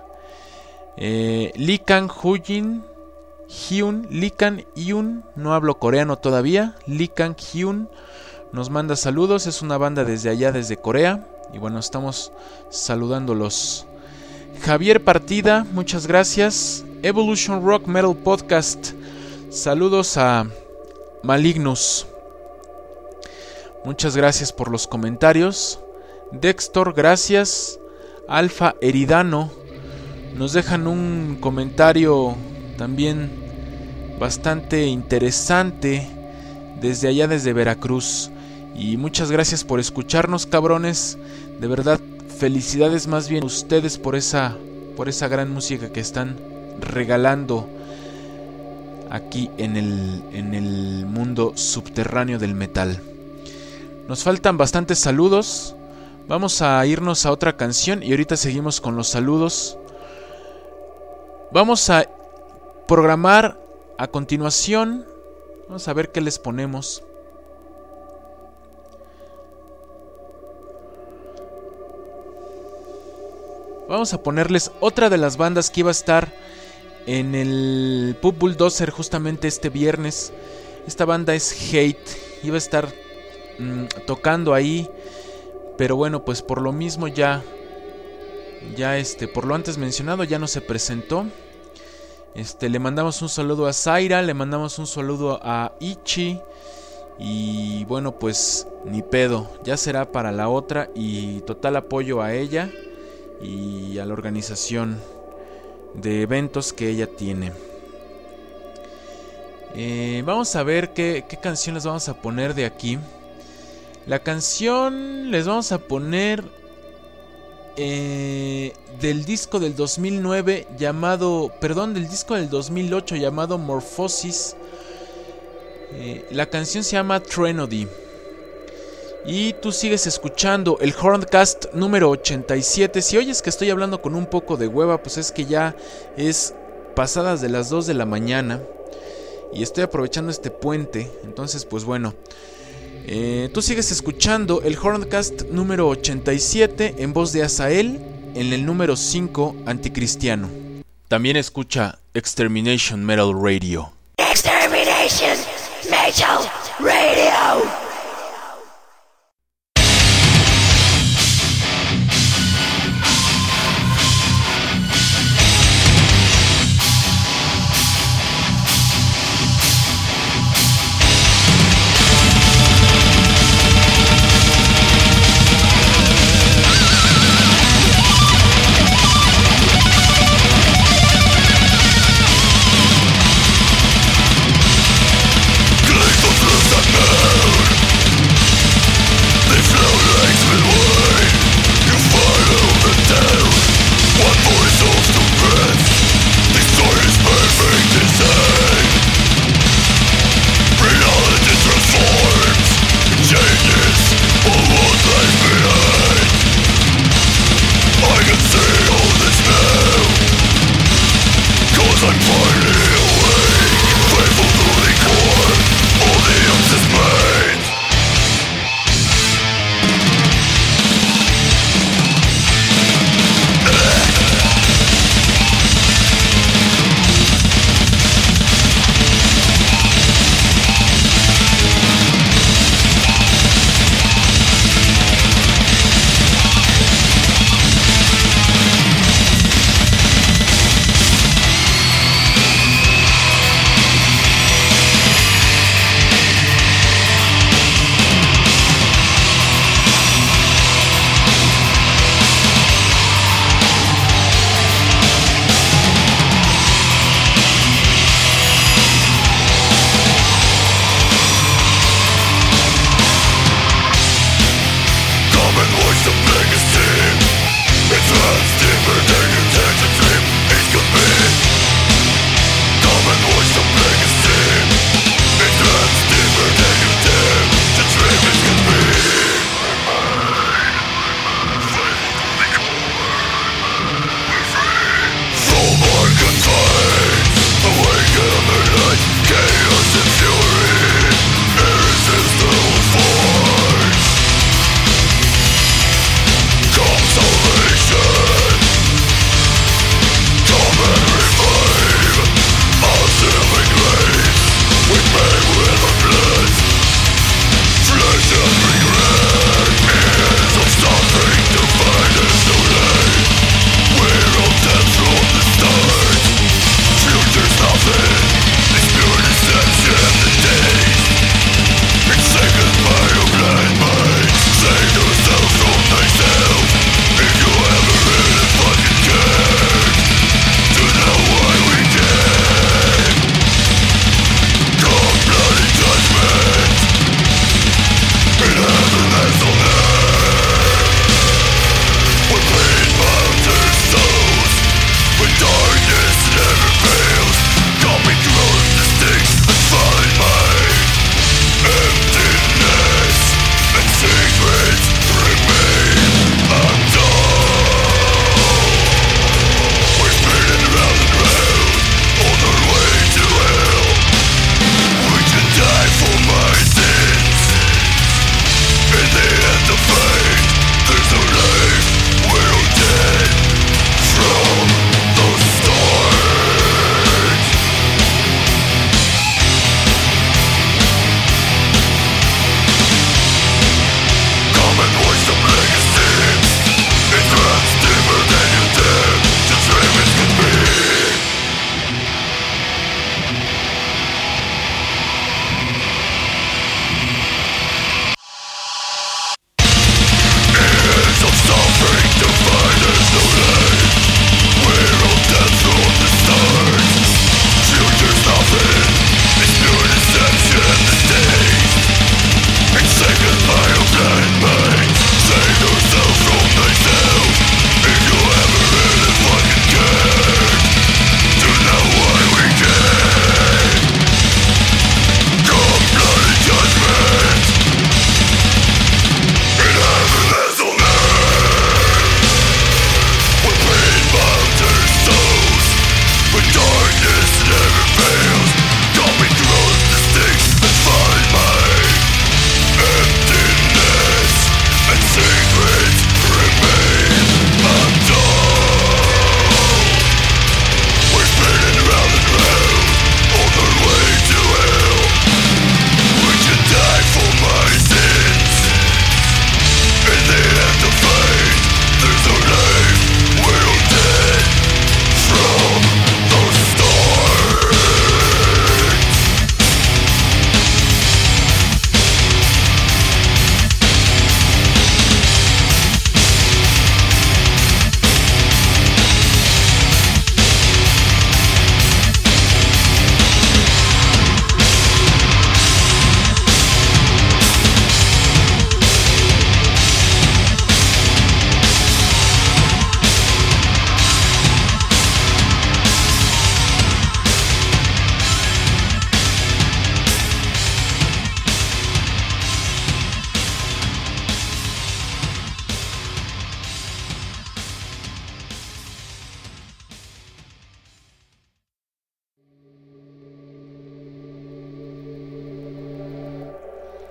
Lee Kang Hyun, Lee Kang Hyun, no hablo coreano todavía. Lee Kang Hyun nos manda saludos, es una banda desde allá, desde Corea. Y bueno, estamos saludándolos. Javier Partida, muchas gracias. Evolution Rock Metal Podcast, saludos a Malignus. Muchas gracias por los comentarios. Dextor, gracias. Alfa Eridano, nos dejan un comentario también bastante interesante desde allá, desde Veracruz. Y muchas gracias por escucharnos, cabrones. De verdad, felicidades más bien a ustedes por esa gran música que están regalando aquí en el mundo subterráneo del metal. Nos faltan bastantes saludos. Vamos a irnos a otra canción y ahorita seguimos con los saludos. Vamos a programar a continuación. Vamos a ver qué les ponemos. Vamos a ponerles otra de las bandas que iba a estar en el Pub Bulldozer justamente este viernes. Esta banda es Hate. Iba a estar tocando ahí, pero bueno, pues por lo mismo ya por lo antes mencionado ya no se presentó. Le mandamos un saludo a Zaira, le mandamos un saludo a Ichi. Y bueno, pues ni pedo, ya será para la otra. Y total apoyo a ella y a la organización de eventos que ella tiene. Vamos a ver qué canción les vamos a poner de aquí. La canción les vamos a poner del disco del 2009 del disco del 2008 llamado Morphosis. La canción se llama Trenody. Y tú sigues escuchando el Horncast número 87. Si oyes que estoy hablando con un poco de hueva, pues es que ya es pasadas de las 2 de la mañana y estoy aprovechando este puente. Entonces pues bueno, tú sigues escuchando el Horncast número 87 en voz de Azael, en el número 5 Anticristiano. También escucha Extermination Metal Radio. Extermination Metal. Angel Radio. Gleich vom Fluss an Meld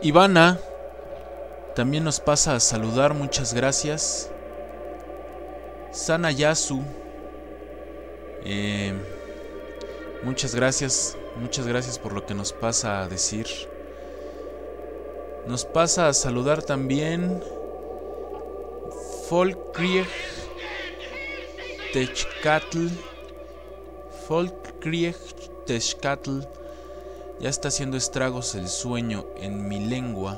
Ivana también nos pasa a saludar, muchas gracias. Sanayasu, muchas gracias por lo que nos pasa a decir. Nos pasa a saludar también Folkrieg Techcatl. Ya está haciendo estragos el sueño en mi lengua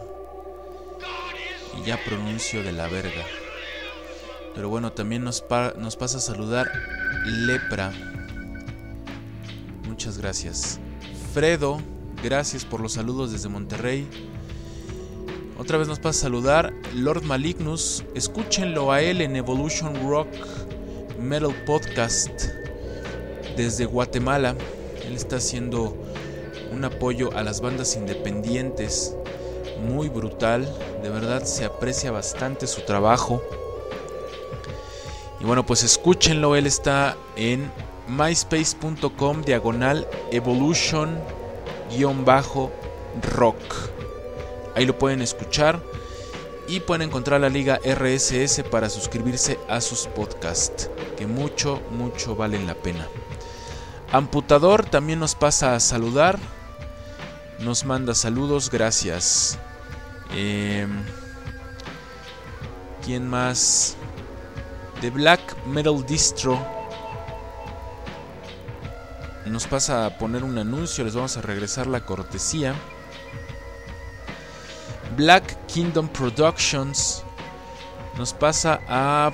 y ya pronuncio de la verga. Pero bueno, también nos pasa a saludar Lepra. Muchas gracias. Fredo, gracias por los saludos desde Monterrey. Otra vez nos pasa a saludar Lord Malignus. Escúchenlo a él en Evolution Rock Metal Podcast desde Guatemala. Él está haciendo un apoyo a las bandas independientes muy brutal. De verdad se aprecia bastante su trabajo. Y bueno, pues escúchenlo. Él está en myspace.com/evolution-rock. Ahí lo pueden escuchar y pueden encontrar la liga RSS para suscribirse a sus podcasts, que mucho valen la pena. Amputador también nos pasa a saludar. Nos manda saludos, gracias. ¿Quién más? The Black Metal Distro nos pasa a poner un anuncio. Les vamos a regresar la cortesía. Black Kingdom Productions nos pasa a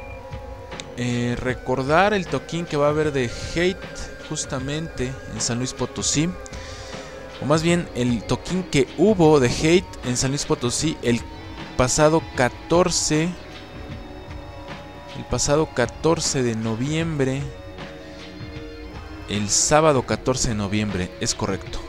recordar el toquín que va a haber de Hate justamente en San Luis Potosí, o más bien el toquín que hubo de Hate en San Luis Potosí el pasado 14 de noviembre, el sábado 14 de noviembre, es correcto.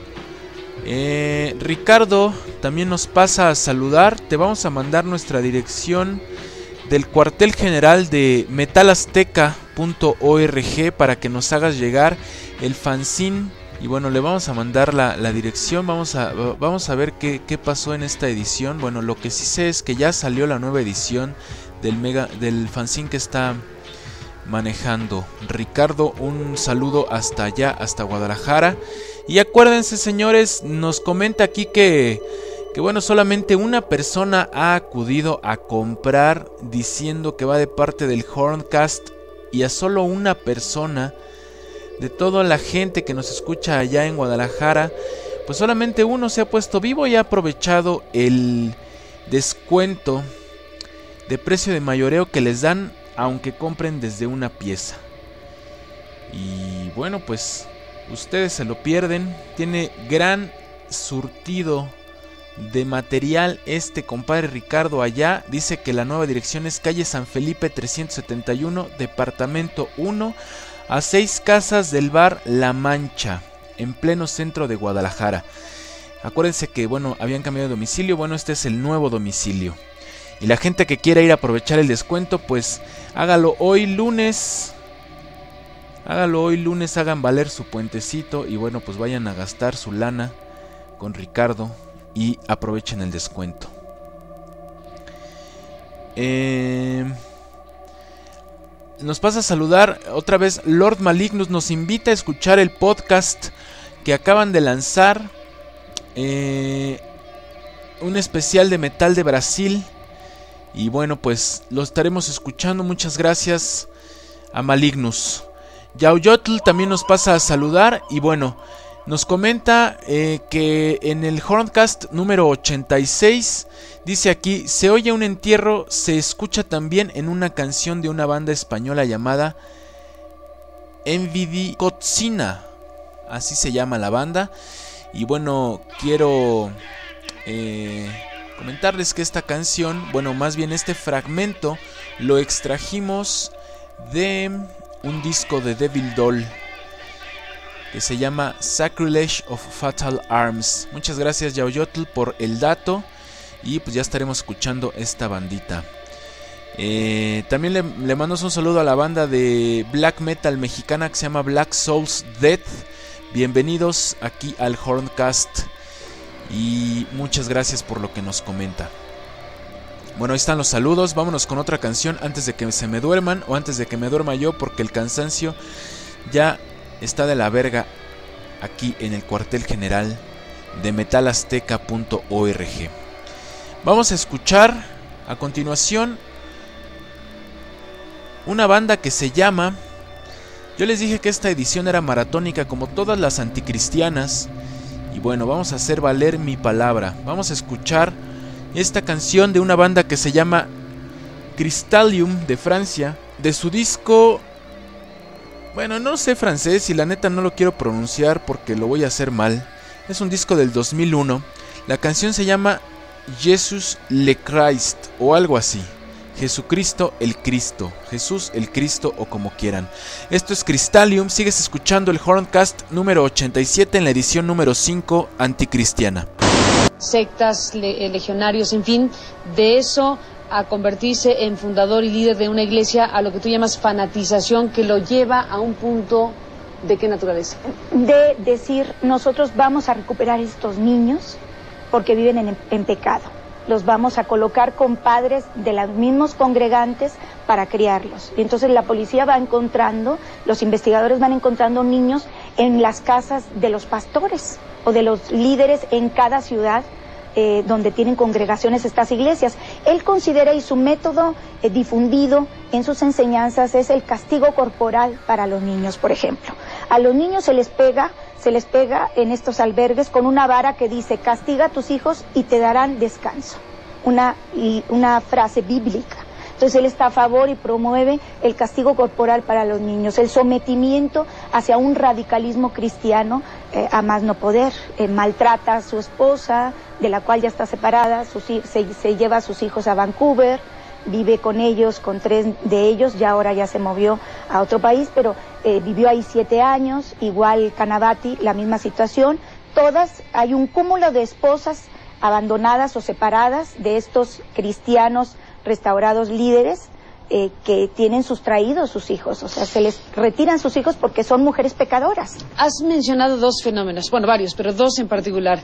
Ricardo también nos pasa a saludar. Te vamos a mandar nuestra dirección del cuartel general de metalazteca.org para que nos hagas llegar el fanzine. Y bueno, le vamos a mandar la dirección. Vamos a ver qué pasó en esta edición. Bueno, lo que sí sé es que ya salió la nueva edición del fanzine que está manejando Ricardo. Un saludo hasta allá, hasta Guadalajara. Y acuérdense, señores, nos comenta aquí que bueno, solamente una persona ha acudido a comprar diciendo que va de parte del Horncast, y a solo una persona de toda la gente que nos escucha allá en Guadalajara, pues solamente uno se ha puesto vivo y ha aprovechado el descuento de precio de mayoreo que les dan aunque compren desde una pieza. Y bueno, pues ustedes se lo pierden. Tiene gran surtido de material este compadre Ricardo allá. Dice que la nueva dirección es calle San Felipe 371, departamento 1, a 6 casas del bar La Mancha, en pleno centro de Guadalajara. Acuérdense que bueno, habían cambiado de domicilio. Bueno, este es el nuevo domicilio. Y la gente que quiera ir a aprovechar el descuento, pues hágalo hoy lunes. Hagan valer su puentecito y bueno, pues vayan a gastar su lana con Ricardo y aprovechen el descuento. Nos pasa a saludar otra vez Lord Malignus. Nos invita a escuchar el podcast que acaban de lanzar, un especial de metal de Brasil. Y bueno, pues lo estaremos escuchando. Muchas gracias a Malignus. Yauyotl también nos pasa a saludar. Y bueno, nos comenta que en el Horncast número 86, dice aquí, se oye un entierro, se escucha también en una canción de una banda española llamada Envidi Cocina, así se llama la banda. Y bueno, quiero comentarles que esta canción, bueno, más bien este fragmento, lo extrajimos de un disco de Devil Doll que se llama Sacrilege of Fatal Arms. Muchas gracias, Yaoyotl, por el dato. Y pues ya estaremos escuchando esta bandita. También le mando un saludo a la banda de black metal mexicana que se llama Black Souls Death. Bienvenidos aquí al Horncast. y muchas gracias por lo que nos comenta. Bueno, ahí están los saludos. Vámonos con otra canción antes de que se me duerman o antes de que me duerma yo, porque el cansancio ya está de la verga aquí en el cuartel general de metalazteca.org. Vamos a escuchar a continuación una banda que se llama... Yo les dije que esta edición era maratónica como todas las anticristianas. Y bueno, vamos a hacer valer mi palabra. Vamos a escuchar esta canción de una banda que se llama Crystallium de Francia, de su disco... Bueno, no sé francés y la neta no lo quiero pronunciar porque lo voy a hacer mal. Es un disco del 2001. La canción se llama Jesus le Christ o algo así. Jesucristo el Cristo, Jesús el Cristo o como quieran. Esto es Crystallium. Sigues escuchando el Horncast número 87 en la edición número 5 anticristiana. Sectas, legionarios, en fin, de eso a convertirse en fundador y líder de una iglesia, a lo que tú llamas fanatización, que lo lleva a un punto ¿de qué naturaleza? De decir, nosotros vamos a recuperar estos niños porque viven en pecado. Los vamos a colocar con padres de los mismos congregantes para criarlos. Y entonces la policía va encontrando, los investigadores van encontrando niños en las casas de los pastores o de los líderes en cada ciudad donde tienen congregaciones estas iglesias. Él considera, y su método difundido en sus enseñanzas es el castigo corporal para los niños, por ejemplo. A los niños se les pega en estos albergues con una vara que dice: castiga a tus hijos y te darán descanso. Una frase bíblica. Entonces él está a favor y promueve el castigo corporal para los niños, el sometimiento hacia un radicalismo cristiano a más no poder. Maltrata a su esposa, de la cual ya está separada, se lleva a sus hijos a Vancouver, vive con ellos, con 3 de ellos, ya ahora ya se movió a otro país, pero vivió ahí 7 años, igual Canavati, la misma situación. Todas, hay un cúmulo de esposas abandonadas o separadas de estos cristianos restaurados líderes que tienen sustraídos sus hijos, o sea, se les retiran sus hijos porque son mujeres pecadoras. Has mencionado 2 fenómenos, bueno, varios, pero 2 en particular.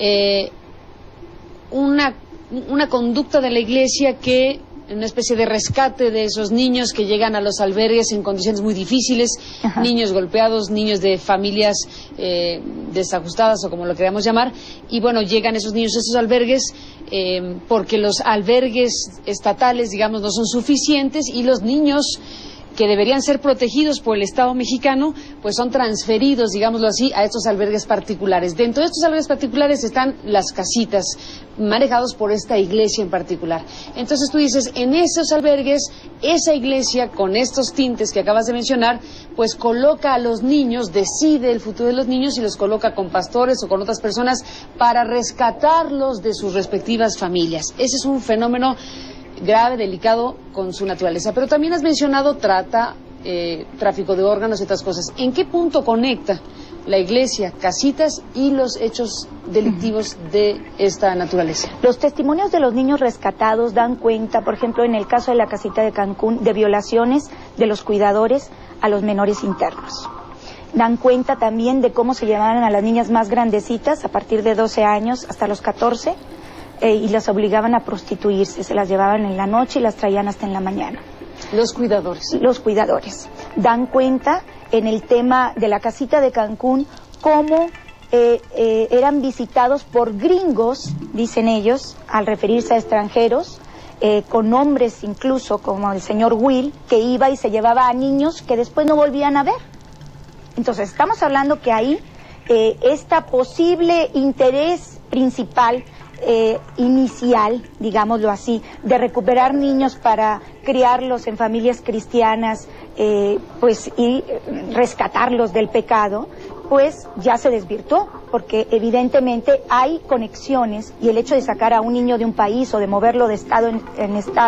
Una conducta de la iglesia que, una especie de rescate de esos niños que llegan a los albergues en condiciones muy difíciles, ajá, niños golpeados, niños de familias desajustadas o como lo queramos llamar, y bueno, llegan esos niños a esos albergues porque los albergues estatales, digamos, no son suficientes y los niños que deberían ser protegidos por el Estado mexicano, pues son transferidos, digámoslo así, a estos albergues particulares. Dentro de estos albergues particulares están las casitas, manejados por esta iglesia en particular. Entonces tú dices, en esos albergues, esa iglesia, con estos tintes que acabas de mencionar, pues coloca a los niños, decide el futuro de los niños y los coloca con pastores o con otras personas para rescatarlos de sus respectivas familias. Ese es un fenómeno grave, delicado con su naturaleza. Pero también has mencionado trata, tráfico de órganos y otras cosas. ¿En qué punto conecta la iglesia, casitas y los hechos delictivos de esta naturaleza? Los testimonios de los niños rescatados dan cuenta, por ejemplo, en el caso de la casita de Cancún, de violaciones de los cuidadores a los menores internos. Dan cuenta también de cómo se llevaban a las niñas más grandecitas, a partir de 12 años hasta los 14, y las obligaban a prostituirse, se las llevaban en la noche y las traían hasta en la mañana. Los cuidadores. Los cuidadores. Dan cuenta en el tema de la casita de Cancún cómo eran visitados por gringos, dicen ellos, al referirse a extranjeros, con nombres incluso como el señor Will, que iba y se llevaba a niños que después no volvían a ver. Entonces estamos hablando que ahí esta posible interés principal inicial, digámoslo así, de recuperar niños para criarlos en familias cristianas, pues y rescatarlos del pecado, pues ya se desvirtuó, porque evidentemente hay conexiones y el hecho de sacar a un niño de un país o de moverlo de estado en estado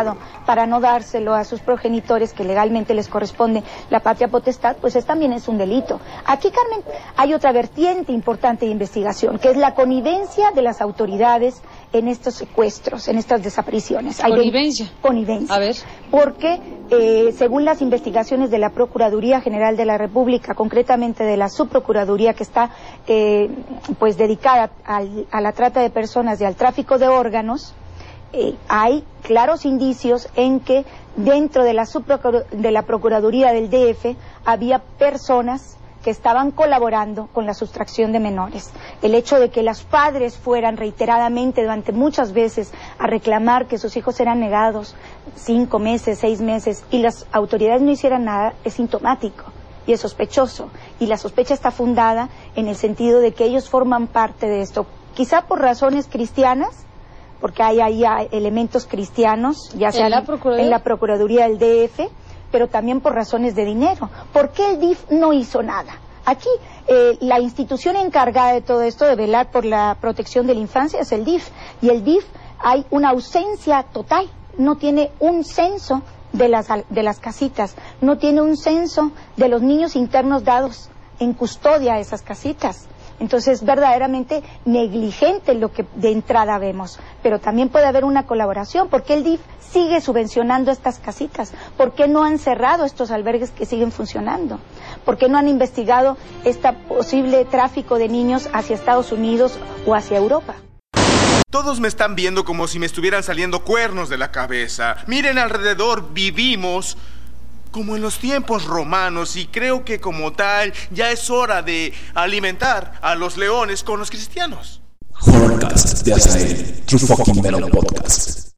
para no dárselo a sus progenitores, que legalmente les corresponde la patria potestad, pues también es un delito. Aquí, Carmen, hay otra vertiente importante de investigación, que es la connivencia de las autoridades en estos secuestros, en estas desapariciones. ¿Connivencia? Connivencia. A ver. Porque, según las investigaciones de la Procuraduría General de la República, concretamente de la Subprocuraduría que está pues dedicada a la trata de personas y al tráfico de órganos, hay claros indicios en que dentro de la Procuraduría del DF había personas que estaban colaborando con la sustracción de menores. El hecho de que los padres fueran reiteradamente durante muchas veces a reclamar que sus hijos eran negados 5 meses, 6 meses, y las autoridades no hicieran nada, es sintomático y es sospechoso. Y la sospecha está fundada en el sentido de que ellos forman parte de esto, quizá por razones cristianas, porque hay ahí elementos cristianos, ya sea en la Procuraduría del DF, pero también por razones de dinero. ¿Por qué el DIF no hizo nada? Aquí, la institución encargada de todo esto, de velar por la protección de la infancia, es el DIF. Y el DIF hay una ausencia total. No tiene un censo de las casitas. No tiene un censo de los niños internos dados en custodia a esas casitas. Entonces, verdaderamente negligente lo que de entrada vemos. Pero también puede haber una colaboración. ¿Por qué el DIF sigue subvencionando estas casitas? ¿Por qué no han cerrado estos albergues que siguen funcionando? ¿Por qué no han investigado este posible tráfico de niños hacia Estados Unidos o hacia Europa? Todos me están viendo como si me estuvieran saliendo cuernos de la cabeza. Miren alrededor, vivimos como en los tiempos romanos, y creo que como tal ya es hora de alimentar a los leones con los cristianos. Horrorcast de Azael, True Fucking Metal Podcast.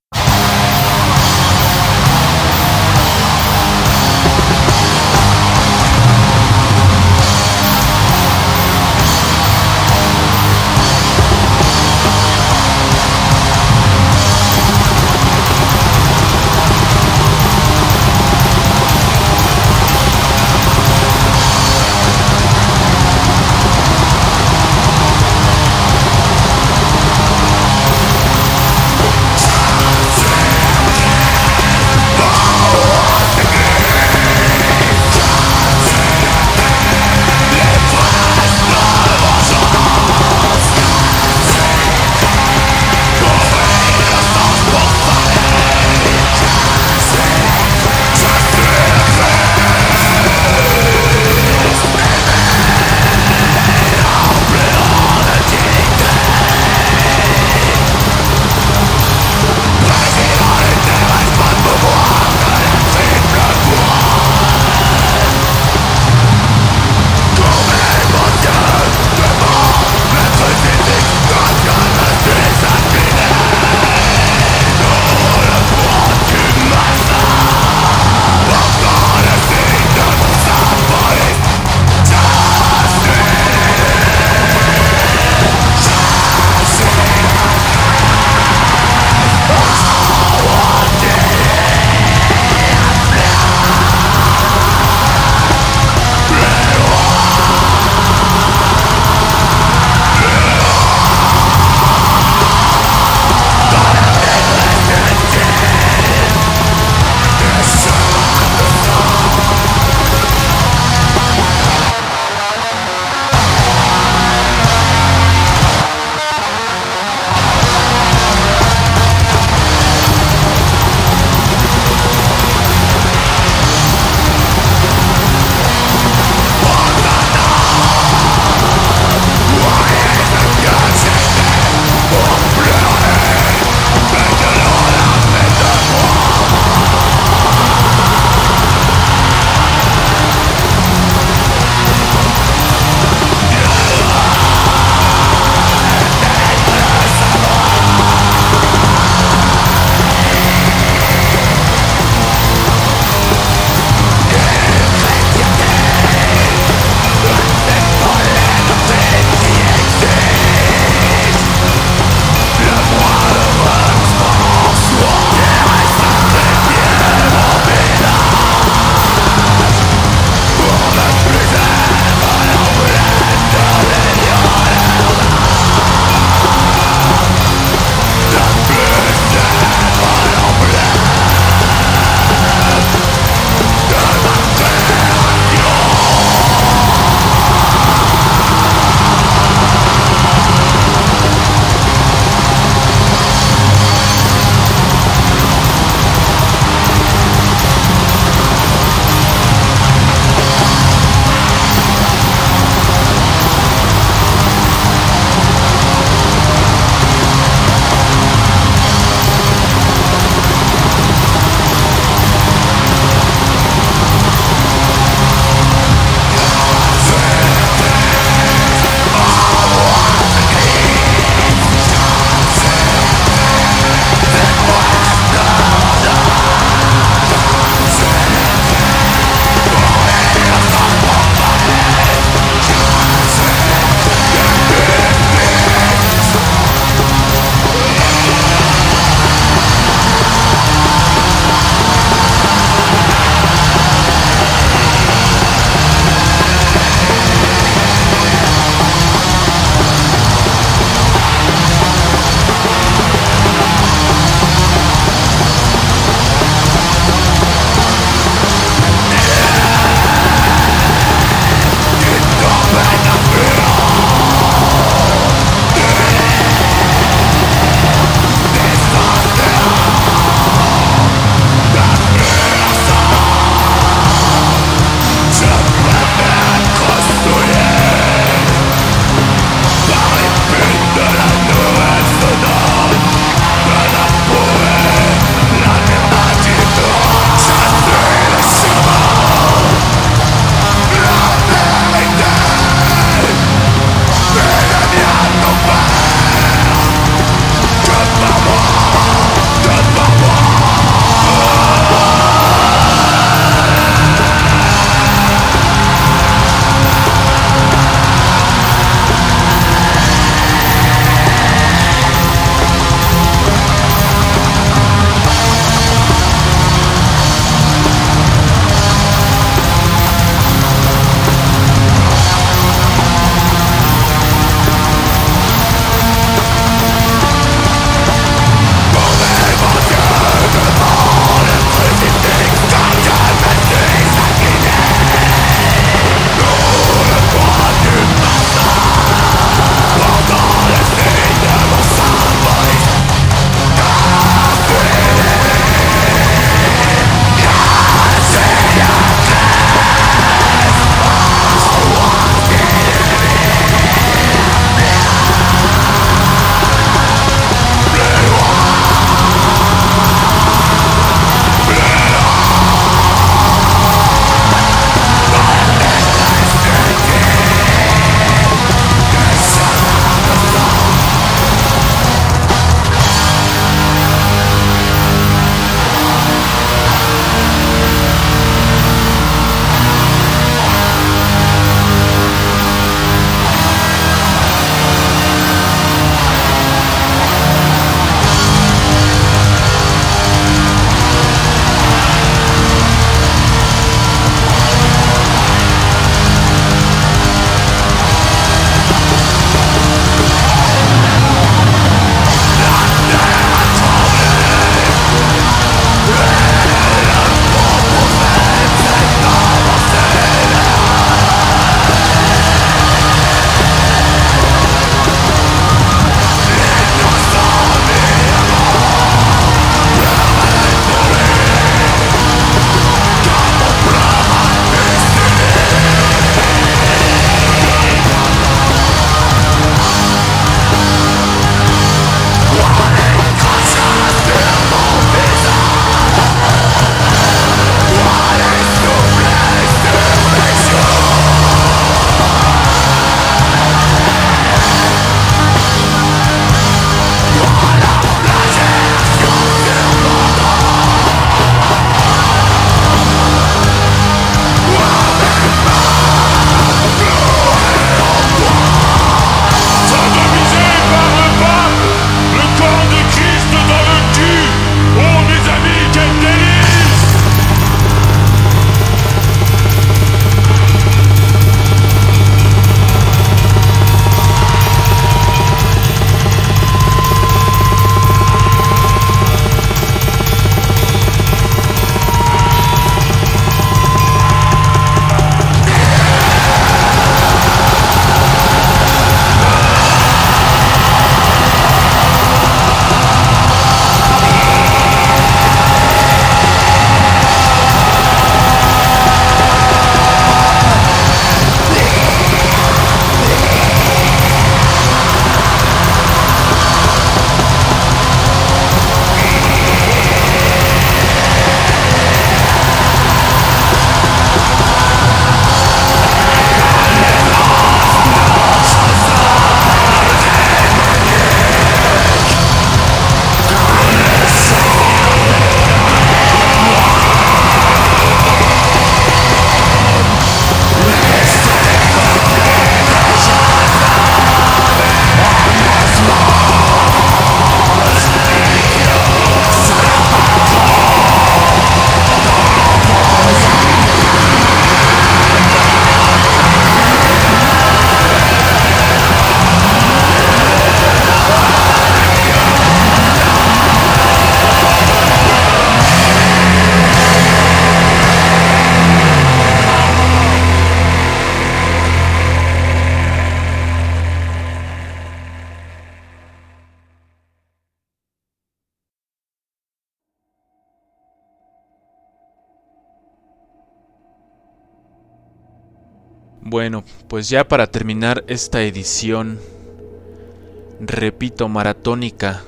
Bueno, pues ya para terminar esta edición, repito, maratónica,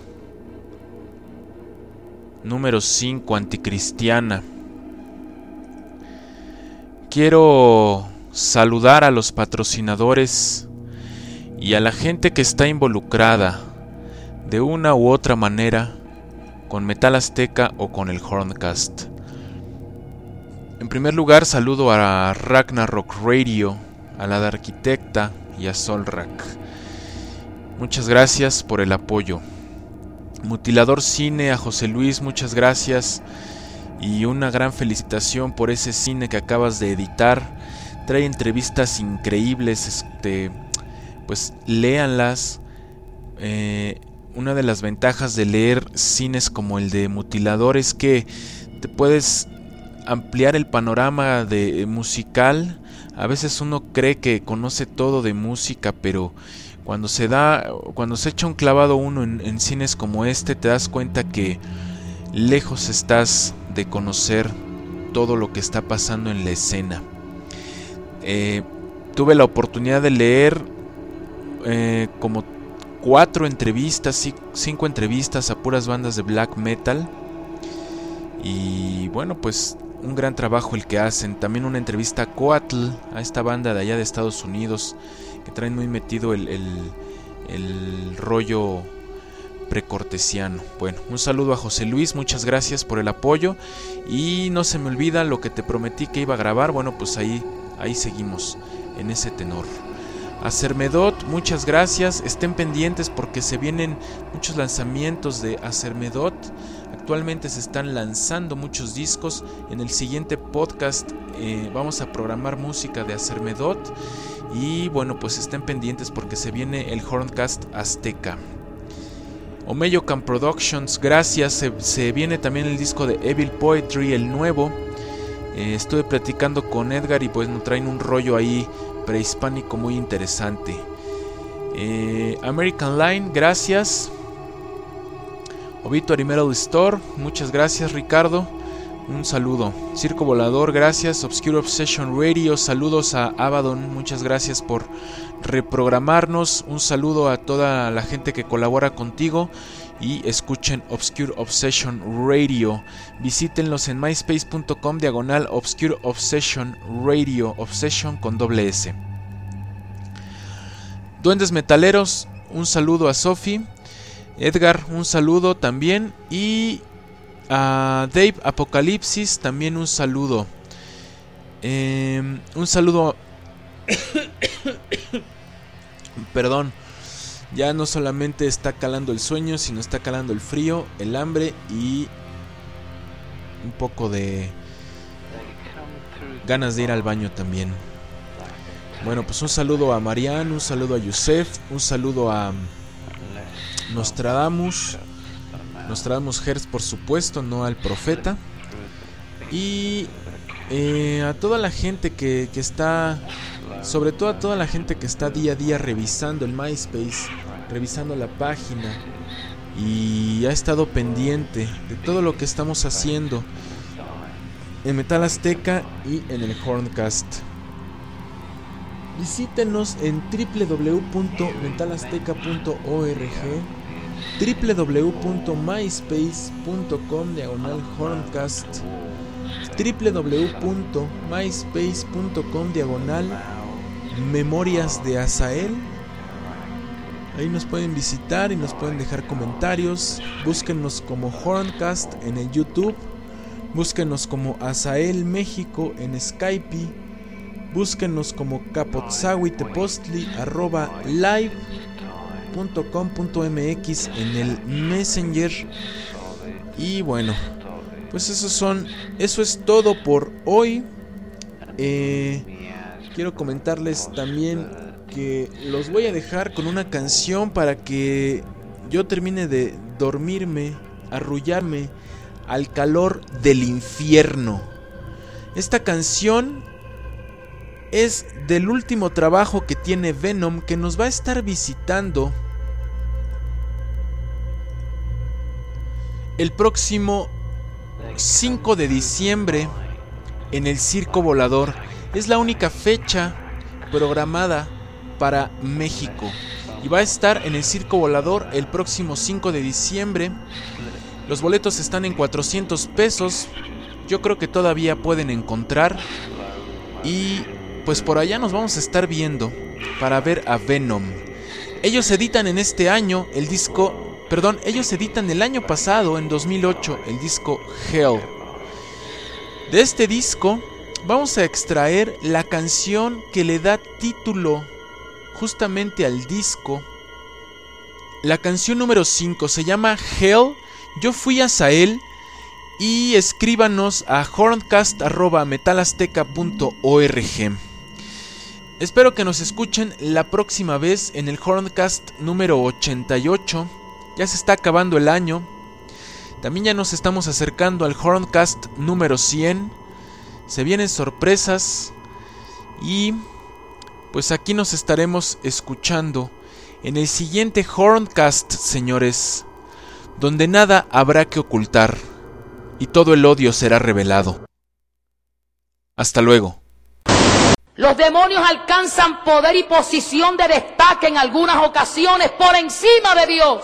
número 5, anticristiana, quiero saludar a los patrocinadores y a la gente que está involucrada de una u otra manera con Metal Azteca o con el Horncast. En primer lugar, saludo a Ragnarok Radio, a la de Arquitecta y a Solrak. Muchas gracias por el apoyo. Mutilador Cine, a José Luis, muchas gracias. Y una gran felicitación por ese cine que acabas de editar. Trae entrevistas increíbles, pues léanlas. Una de las ventajas de leer cines como el de Mutilador es que te puedes ampliar el panorama de musical. A veces uno cree que conoce todo de música, pero cuando se echa un clavado uno en cines como este, te das cuenta que lejos estás de conocer todo lo que está pasando en la escena. Tuve la oportunidad de leer como 4 entrevistas, 5 entrevistas a puras bandas de black metal. Y bueno, pues un gran trabajo el que hacen. También una entrevista a Coatl, a esta banda de allá de Estados Unidos, que traen muy metido el rollo precortesiano. Bueno, un saludo a José Luis, muchas gracias por el apoyo. Y no se me olvida lo que te prometí que iba a grabar. Bueno, pues ahí seguimos en ese tenor. A Acermedot, muchas gracias. Estén pendientes porque se vienen muchos lanzamientos de Acermedot. Actualmente se están lanzando muchos discos. En el siguiente podcast vamos a programar música de Acermedot. Y bueno, pues estén pendientes porque se viene el Horncast Azteca. Omeyocan Productions, gracias. Se viene también el disco de Evil Poetry, el nuevo. Estuve platicando con Edgar y pues nos traen un rollo ahí prehispánico muy interesante. American Line, gracias. Obituary Metal Store, muchas gracias Ricardo, un saludo. Circo Volador, gracias. Obscure Obsession Radio, saludos a Abaddon, muchas gracias por reprogramarnos. Un saludo a toda la gente que colabora contigo y escuchen Obscure Obsession Radio. Visítenlos en myspace.com/Obscure Obsession Radio, Obsession con doble S. Duendes Metaleros, un saludo a Sophie. Edgar, un saludo también. Y a Dave Apocalipsis, también un saludo. Un saludo. Perdón. Ya no solamente está calando el sueño, sino está calando el frío, el hambre y un poco de ganas de ir al baño también. Bueno, pues un saludo a Marianne, un saludo a Yusef, un saludo a Nostradamus Hertz, por supuesto, no al profeta. Y a toda la gente que está, sobre todo a toda la gente que está día a día revisando el MySpace, revisando la página y ha estado pendiente de todo lo que estamos haciendo en Metal Azteca y en el Horncast. Visítenos en www.metalazteca.org, www.myspace.com/Horncast, www.myspace.com/Memorias de Azael. Ahí nos pueden visitar y nos pueden dejar comentarios. Búsquennos como Horncast en el YouTube. Búsquenos como Azael México en Skype. Búsquenos como @live.com.mx en el Messenger. Y bueno, pues eso es todo por hoy. Quiero comentarles también que los voy a dejar con una canción para que yo termine de dormirme, arrullarme al calor del infierno. Esta canción es del último trabajo que tiene Venom, que nos va a estar visitando el próximo 5 de diciembre en el Circo Volador. Es la única fecha programada para México y va a estar en el Circo Volador el próximo 5 de diciembre. Los boletos están en 400 pesos. Yo creo que todavía pueden encontrar. Y pues por allá nos vamos a estar viendo para ver a Venom. Ellos editan en este año el disco... Perdón, ellos editan el año pasado, en 2008, el disco Hell. De este disco vamos a extraer la canción que le da título justamente al disco. La canción número 5 se llama Hell. Yo fui a Sahel. Y escríbanos a horncast@metalazteca.org. Espero que nos escuchen la próxima vez en el Horncast número 88. Ya se está acabando el año. También ya nos estamos acercando al Horncast número 100. Se vienen sorpresas. Y pues aquí nos estaremos escuchando en el siguiente Horncast, señores, donde nada habrá que ocultar y todo el odio será revelado. Hasta luego. Los demonios alcanzan poder y posición de destaque en algunas ocasiones por encima de Dios.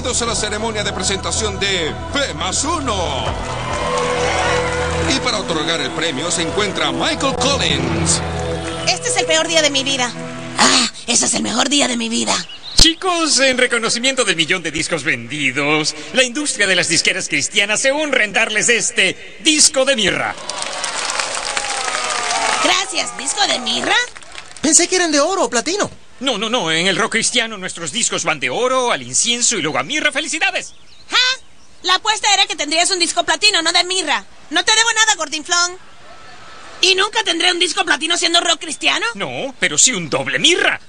Bienvenidos a la ceremonia de presentación de P+1. Y para otorgar el premio se encuentra Michael Collins. Este es el peor día de mi vida. Ah, ese es el mejor día de mi vida. Chicos, en reconocimiento del 1.000.000 de discos vendidos, la industria de las disqueras cristianas se honra en darles este disco de mirra. Gracias, ¿disco de mirra? Pensé que eran de oro o platino. No, en el rock cristiano nuestros discos van de oro al incienso y luego a mirra. ¡Felicidades! ¿Ja? La apuesta era que tendrías un disco platino, no de mirra. No te debo nada, gordinflón. ¿Y nunca tendré un disco platino siendo rock cristiano? No, pero sí un doble mirra.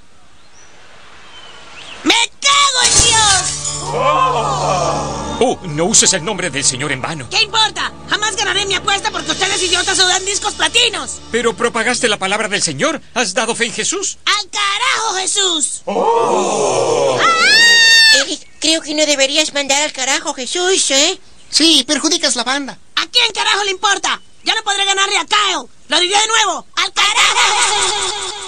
¡Me cago en Dios! Oh, no uses el nombre del Señor en vano. ¿Qué importa? Jamás ganaré mi apuesta porque ustedes idiotas no dan discos platinos. Pero propagaste la palabra del Señor. ¿Has dado fe en Jesús? ¡Al carajo, Jesús! Eric, creo que no deberías mandar al carajo Jesús, ¿eh? Sí, perjudicas la banda. ¿A quién carajo le importa? Ya no podré ganarle a Kyle. Lo diré de nuevo. ¡Al carajo, Jesús!